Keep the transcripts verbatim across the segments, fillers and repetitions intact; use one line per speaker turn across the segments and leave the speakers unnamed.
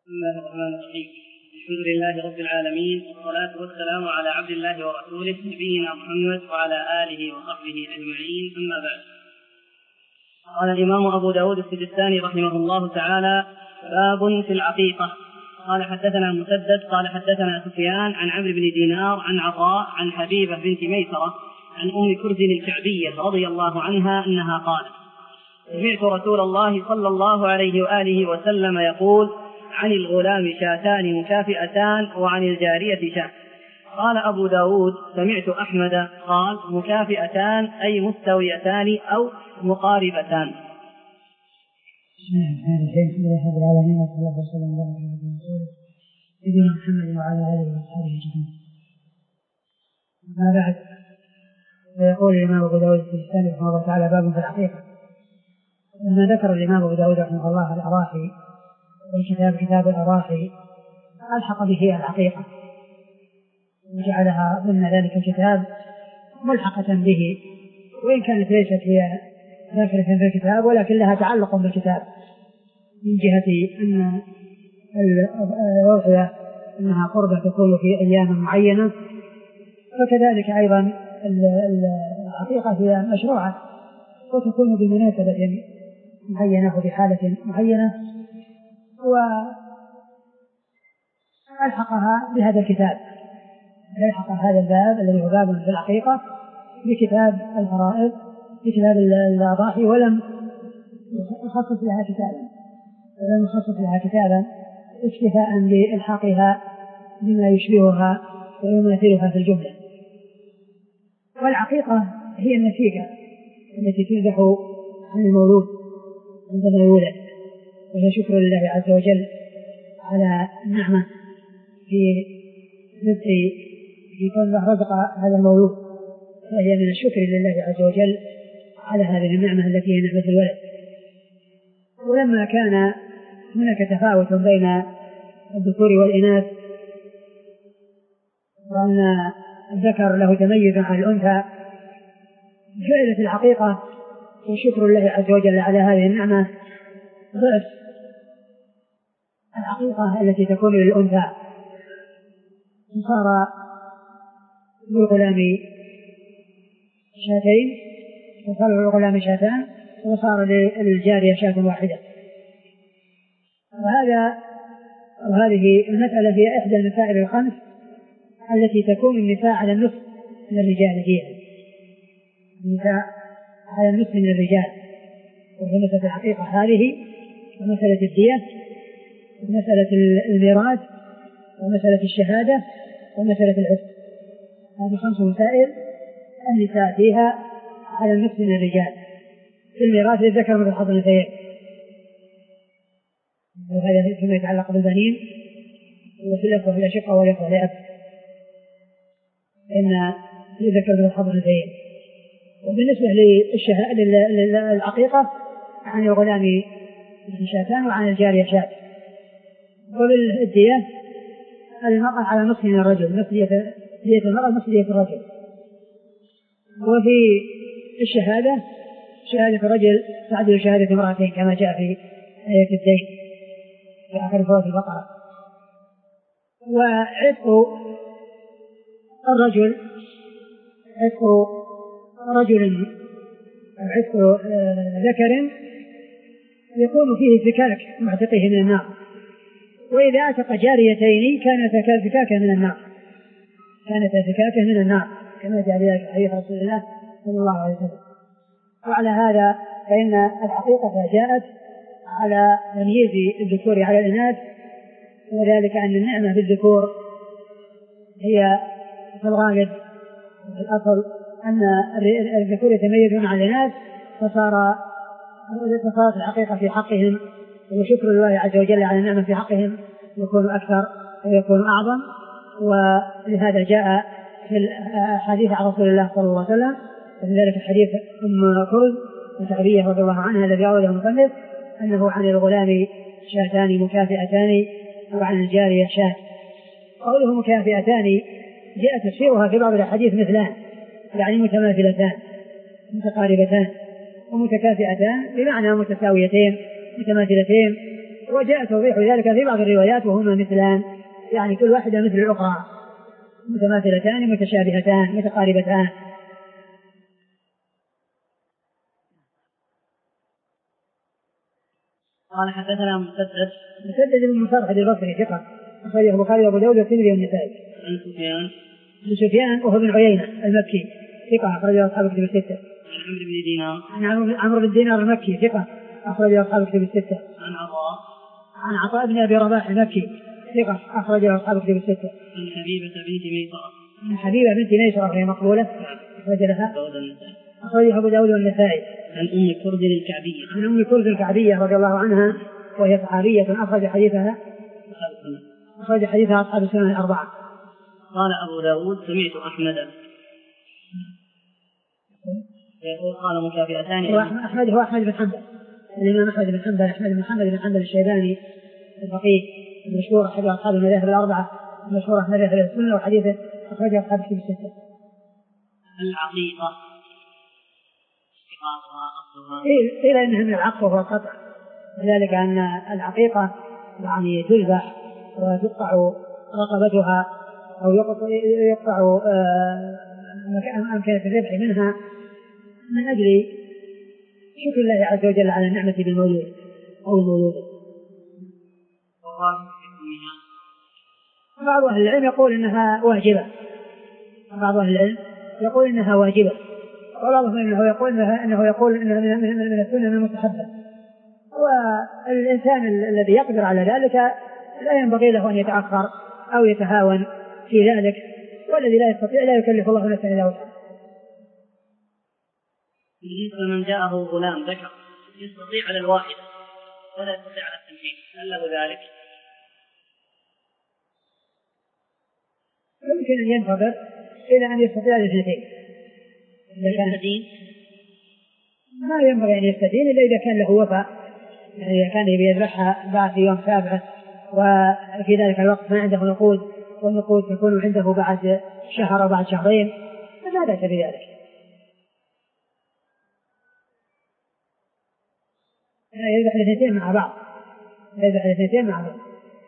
بسم الله الرحمن الرحيم. الحمد لله رب العالمين، والصلاة والسلام على عبد الله ورسوله نبينا محمد وعلى آله وصحبه أجمعين، أما بعد. قال الإمام أبو داود السجستاني رحمه الله تعالى: باب في العقيقة. قال حدثنا مسدد قال حدثنا سفيان عن عمرو بن دينار عن عطاء عن حبيبة بنت ميسرة عن أم كرز الكعبية رضي الله عنها أنها قالت: سمعت رسول الله صلى الله عليه وآله وسلم يقول: عن الغلام شاتان مكافئتان وعن الجارية شاة. قال أبو داود: سمعت أحمد قال: مكافئتان أي مستويتان أو مقاربتان.
بسم الله الرحمن الرحيم. الحمد لله رب العالمين، والصلاة والسلام على رسول الله محمد وعلى آله وصحبه أجمعين. أما بعد، فيقول الإمام أبو داود السجستاني رحمه الله تعالى: باب في العقيقة. لما ذكر الإمام أبو داود رحمه الله الأضاحي والكتاب كتاب الأضاحي ألحق به العقيقة وجعلها ضمن ذلك الكتاب ملحقة به، وإن كانت ليست هي داخلة في الكتاب ولكن لها تعلق بالكتاب من جهة أن الأضحية أنها قربة تكون في أيام معينة، فكذلك أيضا العقيقة هي مشروعة وتكون بمناسبة معينة وبحالة معينة، وألحقها بهذا الكتاب، ألحق هذا الباب الذي هو باب في العقيقة بكتاب الفرائض بكتاب الأضاحي، ولم يخصص لها كتابا ولم يخصص لها كتابا اكتفاء بإلحاقها بما يشبهها ويماثلها في الجملة. والعقيقة هي النسيكة التي تذبح عن المولود عندما يولد، وهي شكر لله عز وجل على النعمة في رزق في كون رزق هذا المولود، فهي من الشكر لله عز وجل على هذه النعمة التي هي نعمة الولد. ولما كان هناك تفاوت بين الذكور والإناث وأن الذكر له تميز عن الأنثى، جعلت الحقيقة وشكر الله عز وجل على هذه النعمة ضعف الحقيقة التي تكون للأنثى، فصار للغلام شاتين وصار للغلام شاتان وصار للجارية شاة واحدة. وهذا وهذه المسألة هي إحدى المسائل الخمس التي تكون النساء على النصف من الرجال فيها، النساء على النصف من الرجال، وهي مسألة الحقيقة هذه ومسألة الدية ومسألة الميراث ومسألة الشهادة ومسألة العتق. هذه خمس مسائل النساء فيها على النصف من الرجال. في الميراث للذكر مثل حظ الأنثيين، وهذا فيما يتعلق بالبنين، وفي الأخوة في الأشقة والأخوة لأب إن للذكر مثل حظ الأنثيين. وبالنسبة للعقيقة عن الغلام شاتان وعن الجارية شاة. وبالدية المرأة على نصف من الرجل، نصف دية المرأة نصف دية الرجل. وفي الشهادة شهادة الرجل تعدل شهادة امرأتين كما جاء في آية الدين في آخر سورة البقرة. وعتق الرجل عتق رجل عتق ذكر يكون فيه فكاك معتقه من النار، وإذا أعتق جاريتين كانت فكاكه من النار كانت فكاكه من النار كما جاء ذلك في حديث رسول الله صلى الله عليه وسلم. وعلى هذا فإن الحقيقة جاءت على تمييز الذكور على الإناث، وذلك أن النعمة بالذكور هي في الغالب في الأصل أن الذكور يتميزون عن الإناث، فصار فصارت الحقيقة في حقهم وشكر الله عز وجل على النعمة في حقهم يكون أكثر ويكون أعظم. ولهذا جاء في الحديث عن رسول الله صلى الله عليه وسلم، وفي ذلك الحديث أم كرز الكعبية رضي الله عنها الذي أورده المصنف أنه عن الغلام شاتان مكافئتان وعن الجارية شاة. قوله مكافئتان جاء تفسيرها في بعض الحديث مثلان، يعني متماثلتان متقاربتان، ومتكافئتان بمعنى متساويتين متماثلتين. وجاء توضيح ذلك في بعض الروايات وهما مثلان، يعني كل واحدة مثل الأخرى، متماثلتان متشابهتان متقاربتان.
قال حدثنا مسدد
مسدد بن مصرحد البصري ثقة أخرجه البخاري وأبو داود والترمذي والنسائي.
عن سفيان
عن سفيان وهو بن عيينة المكي ثقة أخرجه أصحاب الكتب الستة.
عن عمرو بن دينار
عن عمرو بن دينار المكي ثقة أخرجه أصحاب الكتب الستة.
عن عطاء
عن عطاء بن أبي رباح المكي ثقة أخرجه أصحاب الكتب الستة.
عن حبيبة بنت ميسرة
عن حبيبة بنت ميسرة وهي مقبولة أخرج لها أخرجه أبو داود والنسائي.
عن أم كرز الكعبية
عن أم كرز الكعبية رضي الله عنها وهي صحابية أخرج حديثها أخرج حديثها أصحاب السنن الأربعة.
قال أبو داود سمعت أحمد يقول قال مكافئتان.
أحمد هو أحمد بن حنبل الإمام أحمد بن حنبل أحمد بن حنبل بن حنبل الشيباني الفقيه المشهور أحد أصحاب المذاهب الأربعة المشهور أحمد أهل السنة وحديثه أخرج أصحاب الكتب الستة.
العقيقة
قيل إنها من العقل وهو القطع، ذلك أن العقيقة يعني تذبح وتقطع رقبتها أو يقطع أمكنة الذبح منها من أجل شكر الله عز وجل على النعمة بالمولود أو المولود. بعض أهل العلم يقول إنها واجبة بعض أهل العلم يقول إنها واجبة وبعضهم إنه يقول إنها إنه يقول إنها من السنة المستحبة. والإنسان الذي يقدر على ذلك لا ينبغي له أن يتأخر أو يتهاون في ذلك، والذي لا يستطيع لا يكلف الله نفسا إلا وسعها.
بالنسبة لمن جاءه غلام ذكر يستطيع على الواحدة ولا يستطيع على التنفيذ هل له ذلك؟
يمكن أن ينتظر إلى أن يستطيع الاثنتين. إذا كان ما ينبغي أن يستدين إلا إذا كان له وفاء، يعني إذا كان يذبحها بعد يوم سابعة وفي ذلك الوقت ما عنده نقود والنقود تكون عنده بعد شهر أو بعد شهرين فلا بأس بذلك. يذبح الاثنتين مع بعض يذبح الاثنتين مع بعض.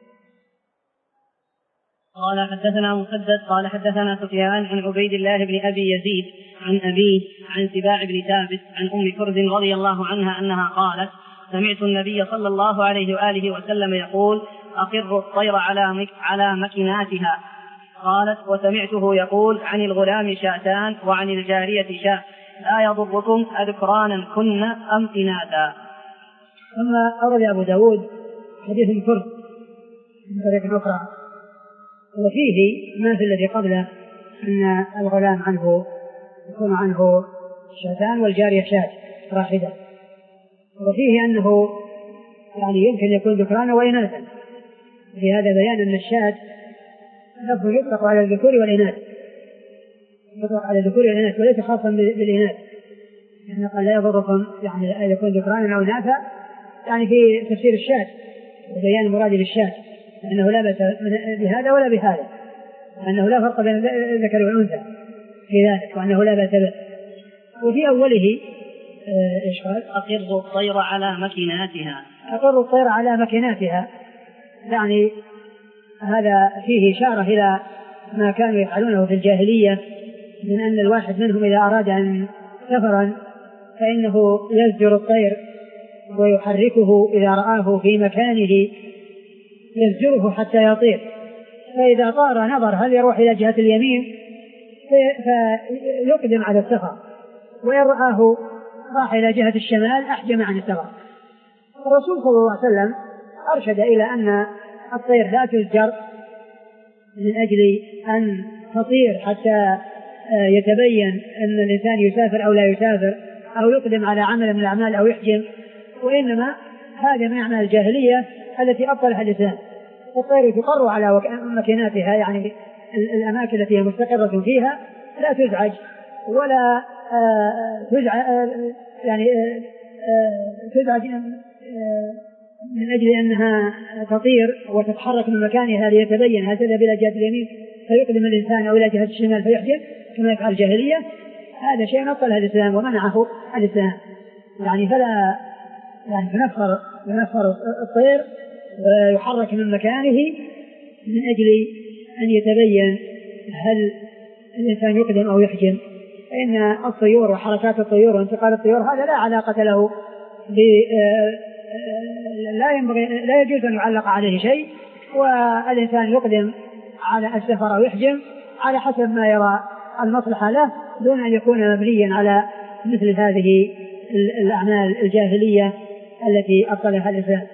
قال حدثنا مسدد قال حدثنا سفيان عن عبيد الله بن أبي يزيد عن أبيه عن سباع بن ثابت عن أم كرز رضي الله عنها أنها قالت سمعت النبي صلى الله عليه وآله وسلم يقول أقر الطير على على مكناتها. قالت وسمعته يقول عن الغلام شاتان وعن الجارية شاة لا يضركم أذكرانا كن أم إناثا.
ثم أورد أبو داود حديث ام كرز من طريق أخرى وفيه ما في الذي قبله أن الغلام عنه يكون عنه شاتان والجارية شاة واحدة، وفيه أنه يعني يمكن يكون ذكرانا وإناثا. في هذا بيان أن الشاة لفظ يطلق على الذكور والإناث يطلق على الذكور والإناث وليس خاصا بالإناث، يعني قال لا يضركم يعني يكون ذكرانا أو إناثا يعني في تفسير الشاة وبيان المراد للشاة أنه لا بأس بهذا ولا بهذا، أنه لا فرق بين الذكر والأنثى في ذلك وأنه لا بأس به. وفي أوله إيش قال؟
أقر الطير على مكناتها
أقر الطير على مكناتها، يعني هذا فيه إشارة إلى ما كانوا يفعلونه في الجاهلية من أن الواحد منهم إذا أراد أن سفرا فإنه يزجر الطير ويحركه إذا رآه في مكانه يزجره حتى يطير، فإذا طار نظر هل يروح إلى جهة اليمين فيقدم على السفر، وإن رآه راح إلى جهة الشمال أحجم عن السفر. الرسول صلى الله عليه وسلم أرشد إلى أن الطير لا تزجر من أجل أن تطير حتى يتبين أن الإنسان يسافر أو لا يسافر أو يقدم على عمل من الأعمال أو يحجم، وإنما هذا من أعمال الجاهلية التي أبطلها الإسلام. الطير تقر على مكاناتها يعني الأماكن التي هي مستقرة فيها لا تزعج ولا تزعج يعني تزعج من أجل أنها تطير وتتحرك من مكانها ليتبين هل تذهب إلى جهة اليمين فيقدم الإنسان أو إلى جهة الشمال فيحجم كما يفعل الجاهلية. هذا شيء أبطله الإسلام ومنعه الإسلام، يعني فلا يعني تنفر تنفر الطير ويحرك من مكانه من أجل أن يتبين هل الإنسان يقدم أو يحجم. فإن الطيور وحركات الطيور وانتقال الطيور هذا لا علاقة له ب لا ينبغي لا يجوز أن يعلق عليه شيء، والإنسان يقدم على السفر أو يحجم على حسب ما يرى المصلحة له دون أن يكون مبنيا على مثل هذه الأعمال الجاهلية التي أبطلها الإنسان.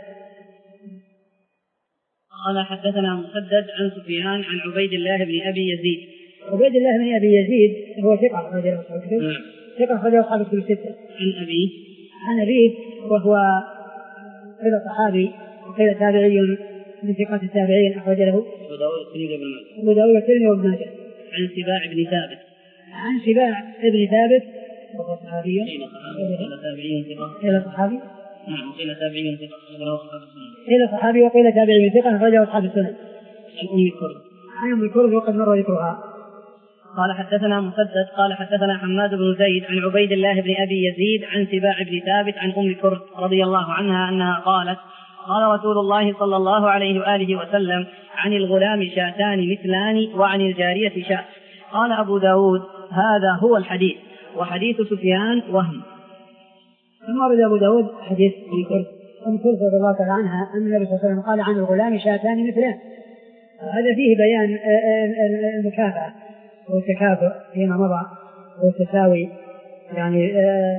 قال حدثنا مسدد عن سفيان عن عبيد الله بن أبي يزيد.
عبيد الله بن أبي يزيد هو ثقة رضي الله عنه، ثقة رضي الله عنه في الستة.
عن أبيه
عن أبيه وهو قيل صحابي وقيل تابعي من ثقات التابعين أخرج له أبو داود الترمذي وابن ماجه.
عن سباع بن ثابت.
عن سباع بن ثابت وهو صحابي
قيل تابعي ثقة.
قيل صحابي
نعم قيل تابعي ثقة.
قيل صحابي وقيل تابعي ثقة أخرجه أصحاب السنن.
عن أم كرد.
عن أم كرد وقد مر ذكرها.
قال حدثنا مسدد قال حدثنا حماد بن زيد عن عبيد الله بن أبي يزيد عن سباع بن ثابت عن أم كرد رضي الله عنها أنها قالت قال رسول الله صلى الله عليه وآله وسلم عن الغلام شاتان مثلان وعن الجارية شاة. قال أبو داود هذا هو الحديث، وحديث سفيان وهم.
ثم ورد أبو داود حديث أم كرد أم كرد رضي الله تعالى عنها أن النبي صلى الله عليه وسلم قال عن الغلام شاتان مثلان. هذا فيه بيان المكافأة والتكافؤ فيما مضى والتساوي، يعني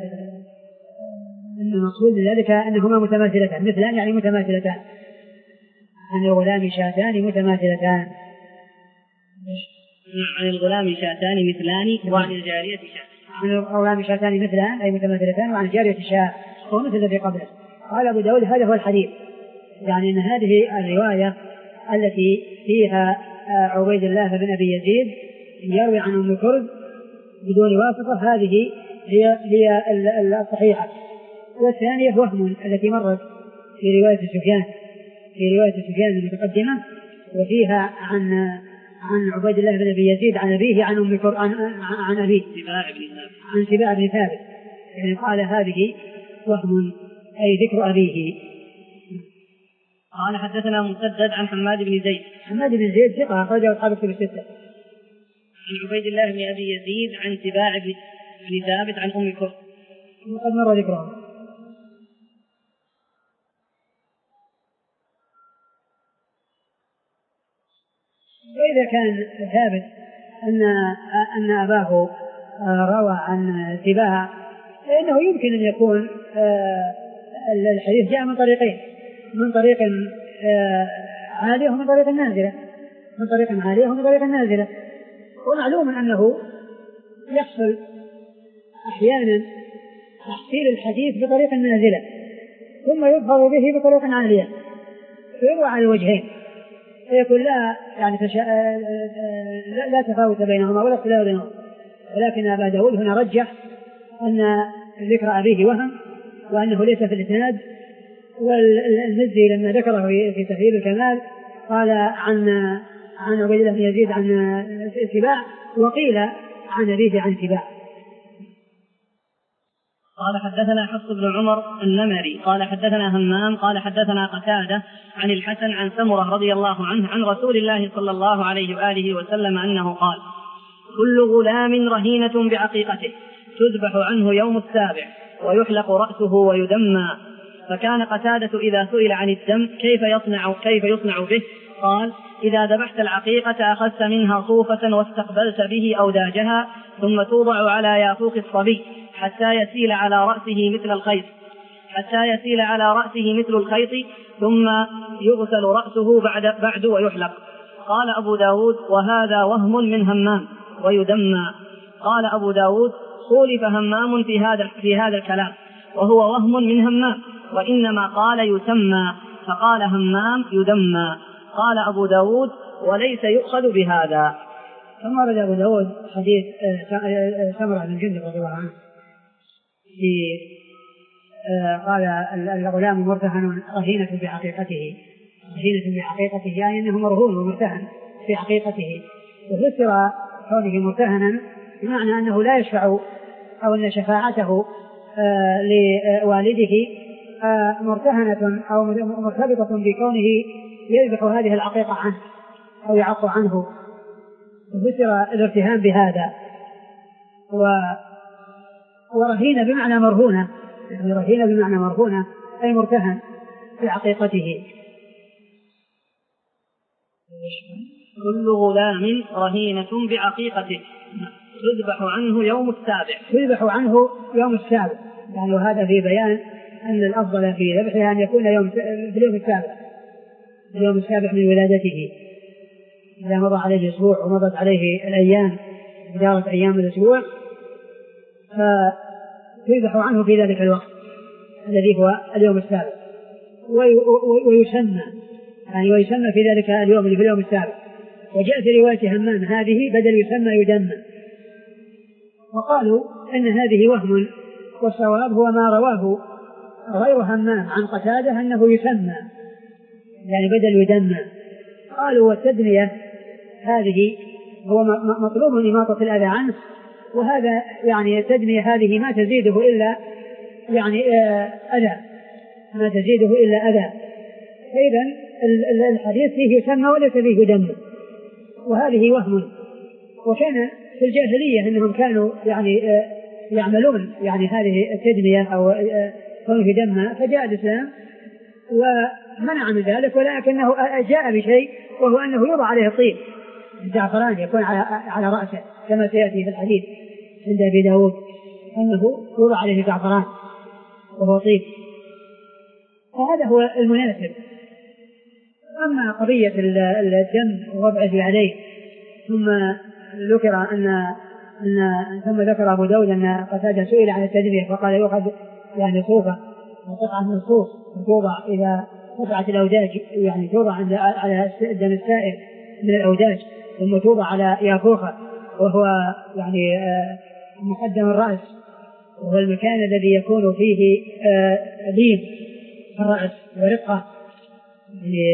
أن المقصود بذلك أنهما متماثلتان، مثلان يعني متماثلتان. عن الغلام شاتان متماثلتان.
عن الغلام شاتان مثلان وعن الجارية شاة.
عن الغلام شاتان مثلان أي متماثلتان وعن الجارية شاة هو مثل الذي قبله. قال أبو داود هذا هو الحديث، يعني أن هذه الرواية التي فيها عبيد الله بن أبي يزيد يروي عن أم كرد بدون واسطة هذه هي هي الصحيحة. والثانية وهم التي مرت في رواية سفيان في رواية سفيان المتقدمة وفيها عن عن عبيد الله بن أبي يزيد عن أبيه عن أم كرد عن عن أبيه عن سباع بن ثابت، يعني قال هذه وهم أي ذكر أبيه.
قال حدثنا مسدد عن حماد بن زيد.
حماد بن زيد ثقة أخرجه أصحاب الكتب الستة.
عن عبيد الله بن أبي يزيد عن سباع بن ثابت عن أم كرد
وقد مر ذكرهم. وإذا كان ثابت أن أن أباه روى عن سباع فإنه يمكن أن يكون الحديث جاء من طريقين، من طريق عالية ومن طريق نازلة، من طريق عالية ومن طريق نازلة. ومعلوم أنه يحصل أحيانا تحصيل الحديث بطريق نازلة ثم يظهر به بطريق عالية فيروى على الوجهين، فيكون لا يعني تشا... لا تفاوت بينهما ولا اختلاف بينهما. ولكن أبا داود هنا رجح أن ذكر أبيه وهم وأنه ليس في الإسناد. والمزي لما ذكره في تهذيب الكمال قال عن عن عبيد الله بن يزيد عن سباع وقيل عن أبيه عن سباع.
قال حدثنا حفص بن عمر النمري قال حدثنا همام قال حدثنا قتادة عن الحسن عن سمرة رضي الله عنه عن رسول الله صلى الله عليه وآله وسلم أنه قال كل غلام رهينة بعقيقته تذبح عنه يوم السابع ويحلق رأسه ويدمى. فكان قتادة إذا سئل عن الدم كيف يصنع, كيف يصنع به قال إذا ذبحت العقيقة أخذت منها صوفة واستقبلت به أوداجها ثم توضع على يافوق الصبي حتى يسيل على رأسه مثل الخيط حتى يسيل على رأسه مثل الخيط ثم يغسل رأسه بعد, بعد ويحلق. قال أبو داود وهذا وهم من همام ويدمى. قال أبو داود خولف همام في هذا, في هذا الكلام وهو وهم من همام وإنما قال يسمى فقال همام يدمى. قال أبو داود وليس يؤخذ بهذا.
ثم رد أبو داود حديث سمرة بن جندب رضي الله عنه في قال الغلام مرتهن رهينة بحقيقته رهينة بحقيقته يعني أنه مرهون ومرتهن في حقيقته. وفسر كونه مرتهنا بمعنى أنه لا يشفع أو أن شفاعته لوالده مرتهنة أو مرتبطة بكونه يذبح هذه العقيقة عنه أو يعق عنه، فسر الارتهان بهذا. ورهينة بمعنى مرهونة، يعني رهينة بمعنى مرهونة أي مرتهن بعقيقته.
كل غلام رهينة بعقيقته تذبح عنه يوم السابع.
تذبح عنه يوم السابع، يعني وهذا في بيان أن الأفضل في ذبحها أن يكون يوم في اليوم السابع، اليوم السابع من ولادته. إذا مضى عليه أسبوع ومضت عليه الأيام جارت أيام الأسبوع فتذبح عنه في ذلك الوقت الذي هو اليوم السابع، ويسمى يعني ويسمى في ذلك اليوم اللي في اليوم السابع. وجاء في رواية همام هذه بدل يسمى يدمى، وقالوا أن هذه وهم، والصواب هو ما رواه غير همام عن قتادة أنه يسمى يعني بدل يدمى. قالوا والتدمية هذه هو مطلوب إماطة الأذى عنه، وهذا يعني التدمية هذه ما تزيده إلا يعني أذى، ما تزيده إلا أذى. فإذا الحديث فيه يسمى وليس فيه يدمى، وهذه وهم. وكان في الجاهلية أنهم كانوا يعني يعملون يعني هذه التدمية أو كونه يدمى، فجاء الإسلام ومنع من ذلك، ولكنه جاء بشيء وهو أنه يوضع عليه الطين الزعفران يكون على على رأسه كما سيأتي في الحديث عند أبي داود أنه يوضع عليه زعفران وهو طيب، فهذا هو المناسب. أما قضية الدم ووضعه عليه ثم ذكر أن أن ثم ذكر أبو داود أن قتادة سئل عن التدمية فقال يؤخذ يعني صوفة وقطعة من الصوف توضع إذا قطعت الأوداج يعني توضع على الدم السائل من الأوداج ثم توضع على يافوخة وهو يعني مقدم الرأس، وهو المكان الذي يكون فيه لين الرأس ورقة يعني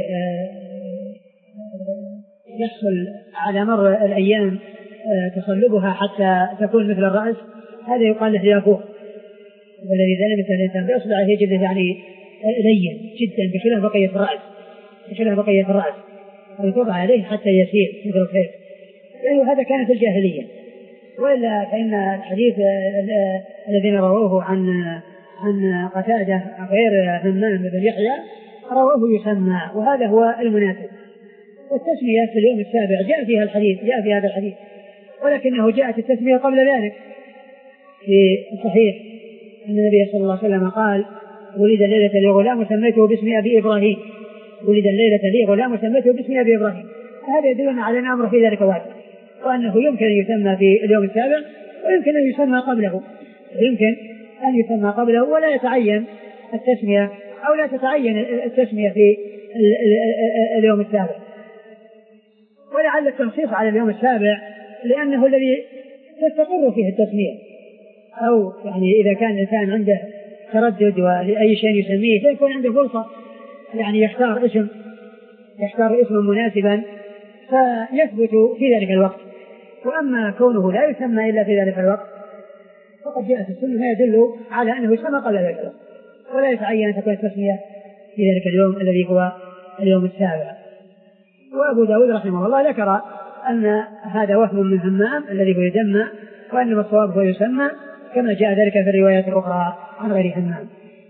يحصل على مر الأيام تصلبها حتى تكون مثل الرأس، هذا يقال له يافوخ. والذي ذلك مثل الإنسان بأصبعه يجد يعني لين جدا بخلاف بقية الرأس بخلاف بقية الرأس ويتوضع عليه حتى يسير مثل الخيط، يعني هذا كان في الجاهلية. وإلا فإن الحديث الذين رووه عن عن قتادة غير همام بن يحيى رواه يسمى، وهذا هو المناسب. والتسمية في اليوم السابع جاء فيها الحديث جاء في هذا الحديث، ولكنه جاءت التسمية قبل ذلك في الصحيح أن النبي صلى الله عليه وسلم قال ولد الليلة لي غلام وسميته باسم أبي إبراهيم، ولد الليلة لي غلام وسميته باسم أبي إبراهيم. هذا يدلنا على أن الأمر في ذلك واحد، وأنه يمكن أن يسمى في اليوم السابع ويمكن أن يسمى قبله يمكن أن يسمى قبله ولا يتعين التسمية أو لا تتعين التسمية في اليوم السابع. ولعل التنصيص على اليوم السابع لأنه الذي تستقر فيه التسمية، أو يعني إذا كان الإنسان عنده تردد ولأي شيء يسميه فيكون عنده فرصة يعني يختار اسم يختار اسما مناسبا فيثبت في ذلك الوقت. وأما كونه لا يسمى إلا في ذلك الوقت فقد جاءت السنة ما يدل على أنه يسمى قبل ذلك الوقت، ولا يتعين أن تكون التسمية في ذلك اليوم الذي هو اليوم السابع. وأبو داود رحمه الله ذكر أن هذا وهم من همام الذي هو يدمى، وأنما الصواب هو يسمى كما جاء ذلك في الروايات الأخرى عن غير همام.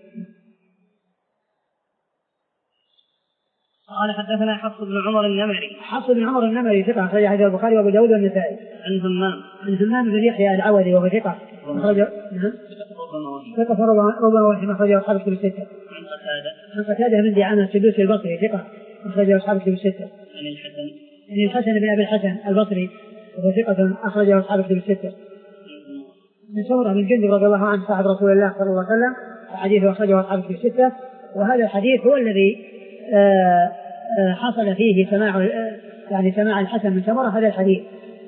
قال حدثنا حفص بن عمر النمري.
حفص بن عمر النمري ثقة أخرج حديث البخاري وأبو داود والنسائي.
عن همام
عن همام بن يحيى العودي وهو ثقة أخرج ثقة ربما وحي أخرجه أصحاب الكتب الستة.
عن قتادة
عن قتادة من دعامة السدوسي البصري ثقة أخرجه أصحاب الكتب الستة.
عن الحسن
عن الحسن بن أبي الحسن البصري وهو ثقة أخرجه أصحاب الكتب الستة. من سمرة بن جندب رضي الله عنه صاحب رسول الله صلى الله عليه وسلم حديثه أخرجه أصحاب الكتب الستة. وهذا الحديث هو الذي آآ آآ حصل فيه سماع يعني سماع الحسن من سمرة هذا الحديث،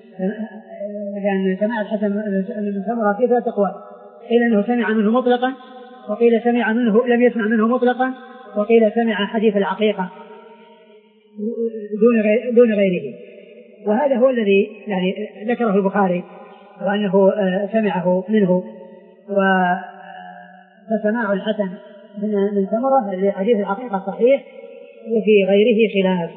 لأن سماع الحسن من سمرة فيه ثلاث أقوال، قيل أنه سمع منه مطلقا، وقيل سمع منه لم يسمع منه مطلقا، وقيل سمع حديث العقيقة دون غير دون غيره. وهذا هو الذي يعني ذكره البخاري وأنه سمعه منه. وسماع الحسن من ثمرة لحديث العقيقة صحيح وفي غيره خلاف.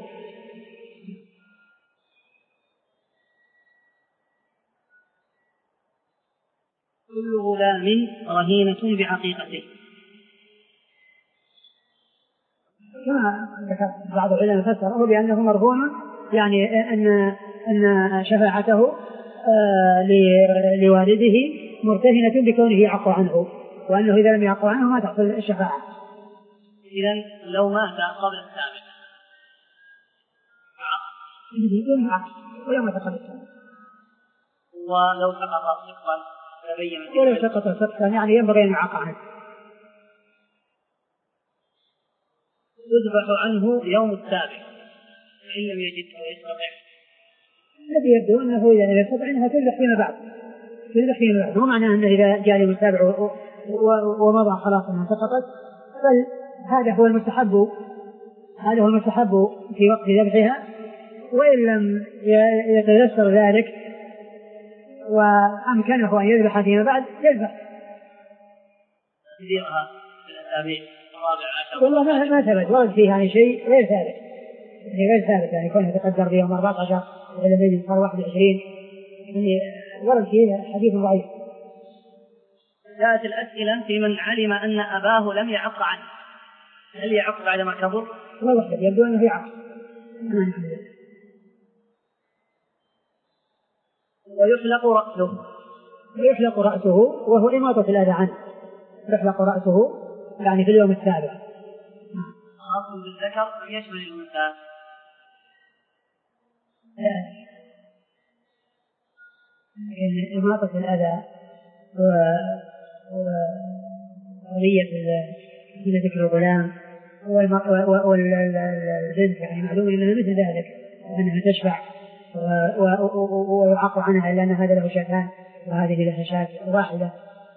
كل غلام رهينة بعقيقته.
كما ذكر بعض العلماء فسره بأنه مرهون، يعني أن أن شفاعته لوالده مرتهنة بكونه يعفو عنه، وأنه إذا لم يعفو عنه ما تحصل الشفاعة.
إذن لو مات قبل السابع
ولو مات قبل السابع
ولو سقط سقطا تبين
ولو سقط سقطا يعني ينبغي أن يعفو عنه.
يذبح عنه يوم السابع فإن لم يجد ويستطيع.
الذي يبدو أنه إذا لم يستطع أنها تذبح فيما بعد تذبح فيما بعد، مو معناه أنه إذا جاء يوم السابع ومضى خلاص أنها سقطت، بل هذا هو المستحب هذا هو المستحب في وقت ذبحها، وإن لم يتيسر ذلك وأمكنه أن يذبح فيما بعد يذبح.
تديرها في الأسابيع الرابع عشر
والله ما ما ثبت ورد فيه يعني شيء غير ثابت، يعني غير ثابت يعني كونه يتقدر بيوم أربعة عشر إلى بيجي صار واحد وعشرين، يعني ورد فيه حديث ضعيف.
جاءت الأسئلة في من علم أن أباه لم يعق عنه، هل يعق بعدما كبر؟
والله يبدو أنه يعق.
ويحلق رأسه
ويحلق رأسه وهو إماطة الأذى عنه، يحلق رأسه يعني في اليوم السابع.
خاص بالذكر يشمل الأنثى.
إماطة الأذى وقضية من ذكر الغلام والبنت يعني معلوم أنها مثل ذلك، أنها تشفع ويعاق عنها إلا أن هذا له شاتان وهذه لها شاة واحدة.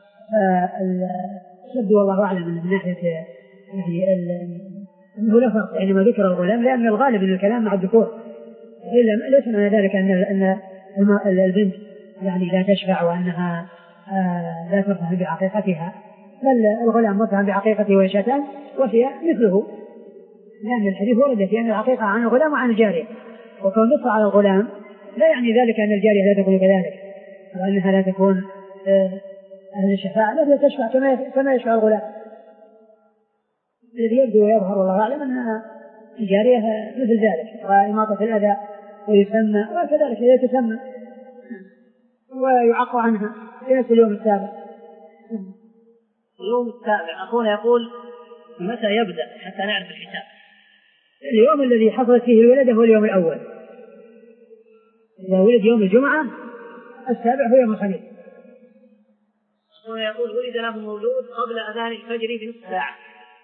يبدو والله أعلم من ناحية يعني أنه لا فرق عندما ذكر الغلام، لأن الغالب أن الكلام مع الذكور، إلا ليس معنى ذلك أن أن البنت يعني لا تشفع وأنها لا ترتهن بعقيقتها، بل الغلام مرتهن بعقيقته وشاتان وهي مثله، لأن الحديث ورد في أن العقيقة عن الغلام وعن الجارية، وكون نص على الغلام لا يعني ذلك أن الجارية لا تكون كذلك وأنها لا تكون أهل الشفاعة، لا تشفع كما يشفع الغلام. الذي يبدو ويظهر والله أعلم أن الجارية مثل ذلك وإماطة الأذى ويسمى وكذلك هي تسمى ويعق عنها في نفس اليوم السابع.
اليوم السابع أخونا يقول متى يبدأ حتى نعرف الحساب؟
اليوم الذي حصلت فيه الولادة هو اليوم الأول، إذا ولد يوم الجمعة السابع هو يوم الخميس.
أخونا يقول ولد له مولود قبل أذان الفجر بنصف ساعة،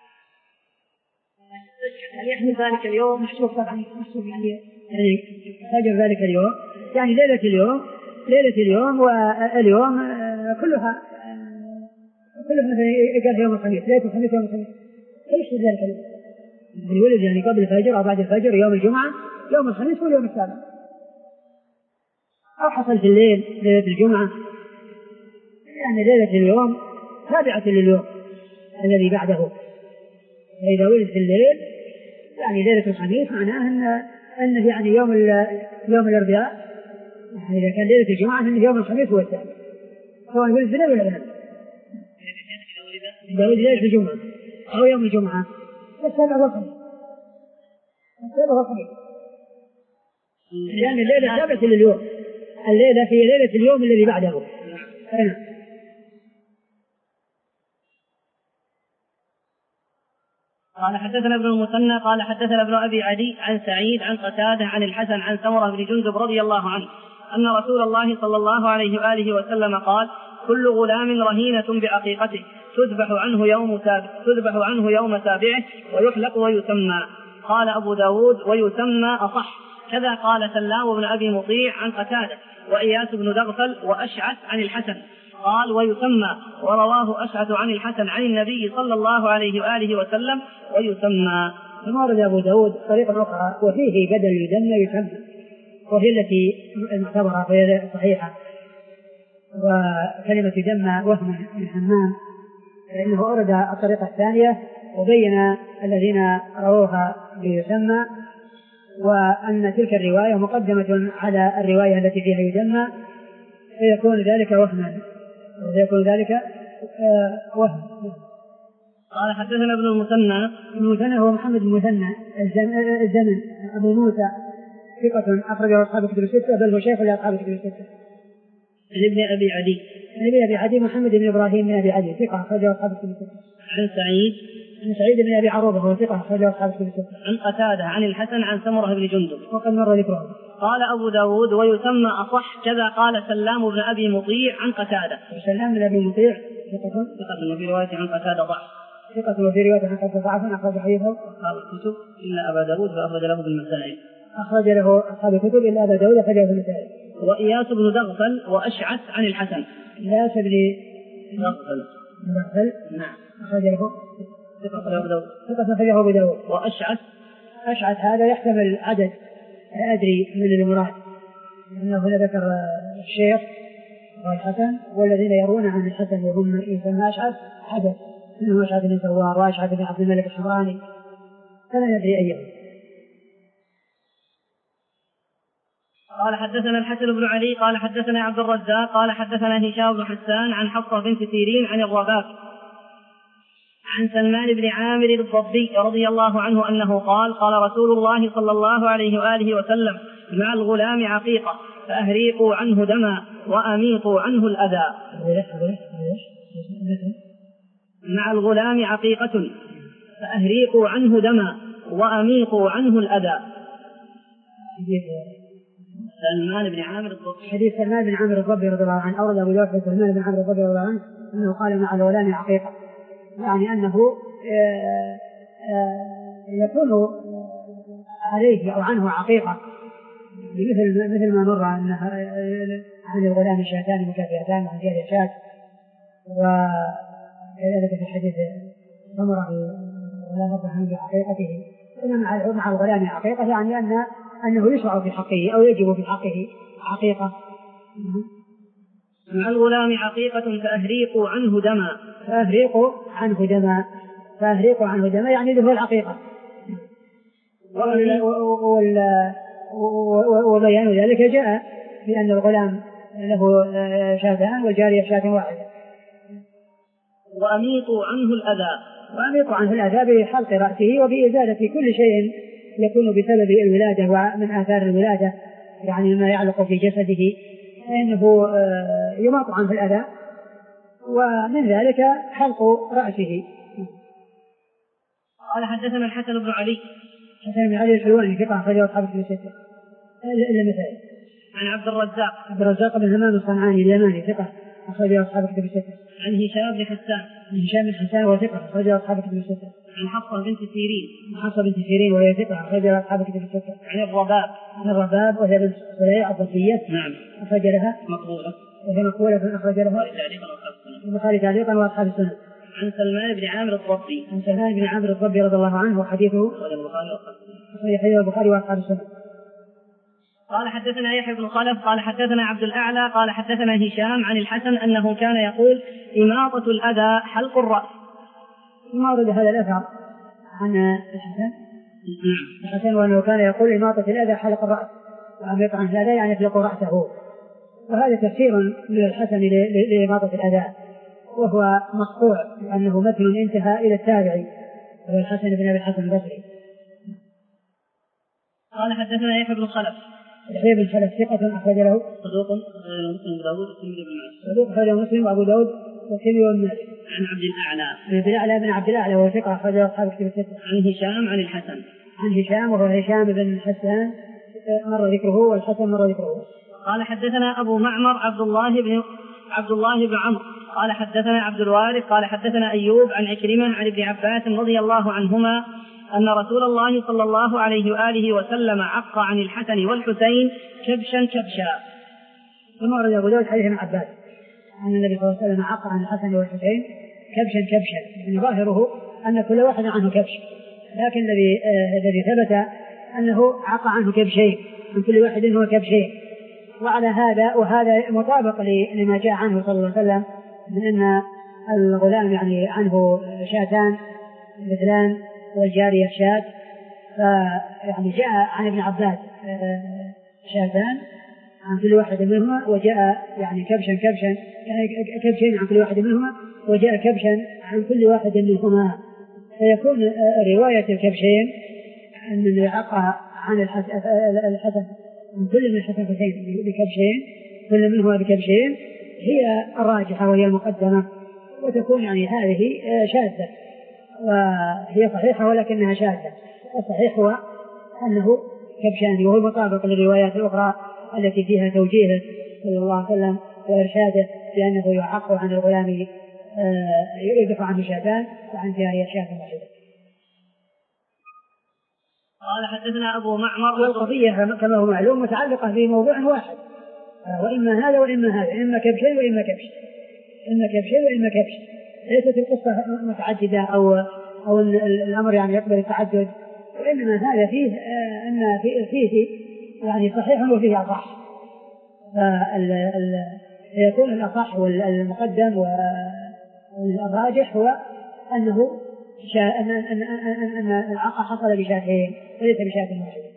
هل يحمل ذلك اليوم؟
محسوب طبعا محسوب يعني يعني فجر ذلك اليوم يعني ليلة اليوم ليلة اليوم واليوم كلها كلها قال يوم الخميس، ليلة الخميس يوم الخميس، ايش ذلك اليوم؟ الولد يعني قبل الفجر أو بعد الفجر يوم الجمعة يوم الخميس واليوم السابع، أو حصل في الليل ليلة الجمعة يعني ليلة اليوم تابعة لليوم الذي بعده. فإذا ولد في الليل يعني ليلة الخميس معناه أن أن يعني يوم يوم الأربعاء، إذا كان ليلة الجمعة أن يوم الخميس هو الثاني، سواء ولد في الليل ولا بنام. إذا ولد ليلة الجمعة أو يوم الجمعة السابع هو الخميس، السابع هو الخميس، لأن الليلة تابعة لليوم، الليلة هي ليلة اليوم الذي بعده. أنا.
قال حدثنا ابن المثنى قال حدثنا ابن أبي عدي عن سعيد عن قتادة عن الحسن عن سمرة بن جندب رضي الله عنه أن رسول الله صلى الله عليه وآله وسلم قال كل غلام رهينة بعقيقته تذبح عنه يوم سابع تذبح عنه يوم سابعه ويحلق ويسمى. قال أبو داود ويسمى أصح، كذا قال سلام بن أبي مطيع عن قتادة وإياس بن دغفل وأشعث عن الحسن قال ويسمى، ورواه أشعث عن الحسن عن النبي صلى الله عليه وآله وسلم ويسمى.
ثم ورد أبو داود طريقة أخرى وفيه بدل يسمى يسمى، وهي التي معتبرة وهي صحيحة، وكلمة يسمى وهم من حمام فإنه أورد الطريقة الثانية وبين الذين رووها بيسمى، وأن تلك الرواية مقدمة على الرواية التي فيها يجمع، فيكون ذلك وهما ويكون ذلك آه وهم.
قال حدثنا ابن المثنى.
ابن المثنى هو محمد بن المثنى الزمن أبو موسى ثقة أخرجه أصحاب الكتب الستة، بل هو شيخ لأصحاب الكتب الستة.
عن ابن أبي عدي.
عن ابن أبي عدي محمد بن إبراهيم بن أبي عدي ثقة أخرجه أصحاب الكتب الستة.
عن سعيد.
عن سعيد بن أبي عروبة هو ثقة أخرجه أصحاب الكتب الستة.
عن قتادة عن الحسن عن سمرة بن جندب
وقد مر ذكره.
قال أبو داود ويسمى أصح كذا قال سلام بن أبي مطيع عن قتادة.
سلام بن أبي مطيع ثقة
ثقة وفي رواية عن قتادة ضعف.
ثقة وفي رواية عن قتادة ضعف أخرج حديثه
أصحاب الكتب إلا أبا داود فأخرج له بالمسائل.
أخرج له أصحاب الكتب إلا أبا داود أخرجه في المسائل.
وإياس بن دغفل وأشعث عن الحسن.
إياس بن
دغفل
دغفل
نعم
أخرج له
ثقة أبو داود.
ثقة أخرجه أبو داود.
وأشعث
أشعث هذا يحتمل عدد لا أدري من المراد، إنه هنا ذكر الشيخ والحسن والذين يرون عن الحسن وهم يسمى أشعث عدد، منهم أشعث بن سوار وأشعث بن عبد الملك الحمراني، فلا ندري أيهم.
قال حدثنا الحسن بن علي قال حدثنا عبد الرزاق قال حدثنا هشام بن حسان عن حفصة بنت سيرين عن الرباك عن سلمان بن عامر الضبي رضي الله عنه أنه قال قال رسول الله صلى الله عليه وآله وسلم مع الغلام عقيقة فأهريقوا عنه دما وأميطوا عنه الأذى. مع الغلام عقيقة فأهريقوا عنه دما وأميطوا عنه الأذى. سلمان بن عامر الضبي.
حديث سلمان بن عامر الضبي رضي الله عنه أورد أبو داود سلمان بن عامر الضبي رضي الله عنه أنه قال مع الغلام عقيقة، يعني أنه يكون عليه أو عنه عقيقة، مثل مثل ما مر أنها عن الغلام شاتان مكافئتان وعن جهة شات، وكذلك في حديث سمرة الغلام رضي عنه بعقيقته. إنما مع الغلام عقيقة يعني أن أنه يشرع في حقه أو يجب في حقه عقيقة.
مع الغلام عقيقة فأهريقوا عنه دما.
فأهريقوا عنه دما فأهريقوا عنه دما يعني له العقيقة. وبيان ذلك جاء بأن الغلام له شاتان والجارية شاة واحدة.
وأميطوا عنه الأذى.
وأميطوا عنه الأذى بحلق رأسه وبإزالة كل شيء يكون بسبب الولادة ومن آثار الولادة، يعني ما يعلق في جسده فإنه يماط عنه الأذى، ومن ذلك حلق رأسه.
قال حدثنا الحسن بن علي.
حسن بن علي الحلواني ثقة أخرجه أصحاب الكتب الستة إلا مثال.
عن عبد الرزاق.
عبد الرزاق بن همام الصنعاني اليماني ثقة أخرجه أصحاب الكتب الستة.
عن هشام بن حسان.
عن هشام بن حسان وثقة أخرجه أصحاب الكتب الستة.
عن حفصة بنت سيرين.
عن حفصة بنت سيرين وهي ثقة أخرجها أصحاب الكتب الستة.
عن الرباب.
عن الرباب وهي بنت صليع الضبية.
نعم.
أخرج لها.
مقبولة.
وهي مقبولة أخرج لها. البخاري تعليقا وأصحاب السنة.
عن سلمان بن عامر الضبي.
عن سلمان بن عامر الضبي رضي الله عنه وحديثه. أخرج البخاري وأصحاب السنة.
قال حدثنا يحيى بن خلف قال حدثنا عبد الأعلى قال حدثنا هشام عن الحسن أنه كان يقول إماطة الأذى حلق الرأس.
ما ورد هذا الأثر عن الحسن. الحسن وأنه كان يقول إماطة الأذى حلق الرأس، وأميط عن هذا يعني يحلق رأسه، وهذا تفسير من الحسن لإماطة الأذى، وهو مقطوع لأنه مثل انتهى إلى التابعي وهو الحسن بن أبي الحسن البصري.
قال حدثنا يحيى بن خلف.
يحيى بن خلف ثقة أخرج له
صدوق مسلم وأبو داود والترمذي بن ماجه.
صدوق أخرج مسلم وأبو داود والترمذي بن ماجه.
عن عبد الأعلى.
عن عبد الأعلى بن عبد الأعلى وهو ثقة أخرج له أصحاب الكتب الستة.
عن هشام عن الحسن.
عن هشام وهو هشام بن حسان مر ذكره والحسن مر ذكره.
قال حدثنا أبو معمر عبد الله بن عبد الله بن عمرو قال حدثنا عبد الوارث قال حدثنا أيوب عن عكرمة عن ابن عباس رضي الله عنهما أن رسول الله صلى الله عليه وآله وسلم عق عن الحسن والحسين كبشا كبشا.
ثم ورد أبو داود حديث ابن عباس أن النبي صلى الله عليه وسلم عق عن الحسن والحسين كبشا كبشا، يعني ظاهره أن كل واحد عنه كبش، لكن الذي آه الذي ثبت أنه عق عنه كبشين، من كل واحد هو كبشين. وعلى هذا وهذا مطابق لما جاء عنه صلى الله عليه وسلم من أن الغلام يعني عنه شاتان مثلان والجارية شات، فيعني جاء عن ابن عباس شاتان عن كل واحد منهما، وجاء يعني كبشا كبشا كبشين عن كل واحد منهما، وجاء كبشا عن كل واحد منهما. فيكون رواية الكبشين أن يعقها عن الحسن من كل من الحسن حسين بكبشين، كل منهما بكبشين، هي الراجحة وهي المقدمة، وتكون يعني هذه شاذة وهي صحيحة ولكنها شاذة. الصحيح هو أنه كبشان، وهو مطابق للروايات الأخرى التي فيها توجيهه صلى الله عليه وسلم وإرشاده بأنه يعق عن الغلام يدفع عنه شاتان وعن جارية شاة واحدة.
قال حدثنا أبو معمر.
والقضية كما هو معلوم متعلقة في موضوع واحد، وإما هذا وإما هذا، إما كبشين وإما كبش، إما كبشين وإما كبش. ليست القصة متعددة أو أو الأمر يعني يقبل التعدد، وإنما هذا فيه أن فيه يعني صحيح وفيه أصح، فيكون الأصح والمقدم والراجح هو أنه شا... أن أن أن أن العقة حصل بشاتين وليس بشاة واحدة.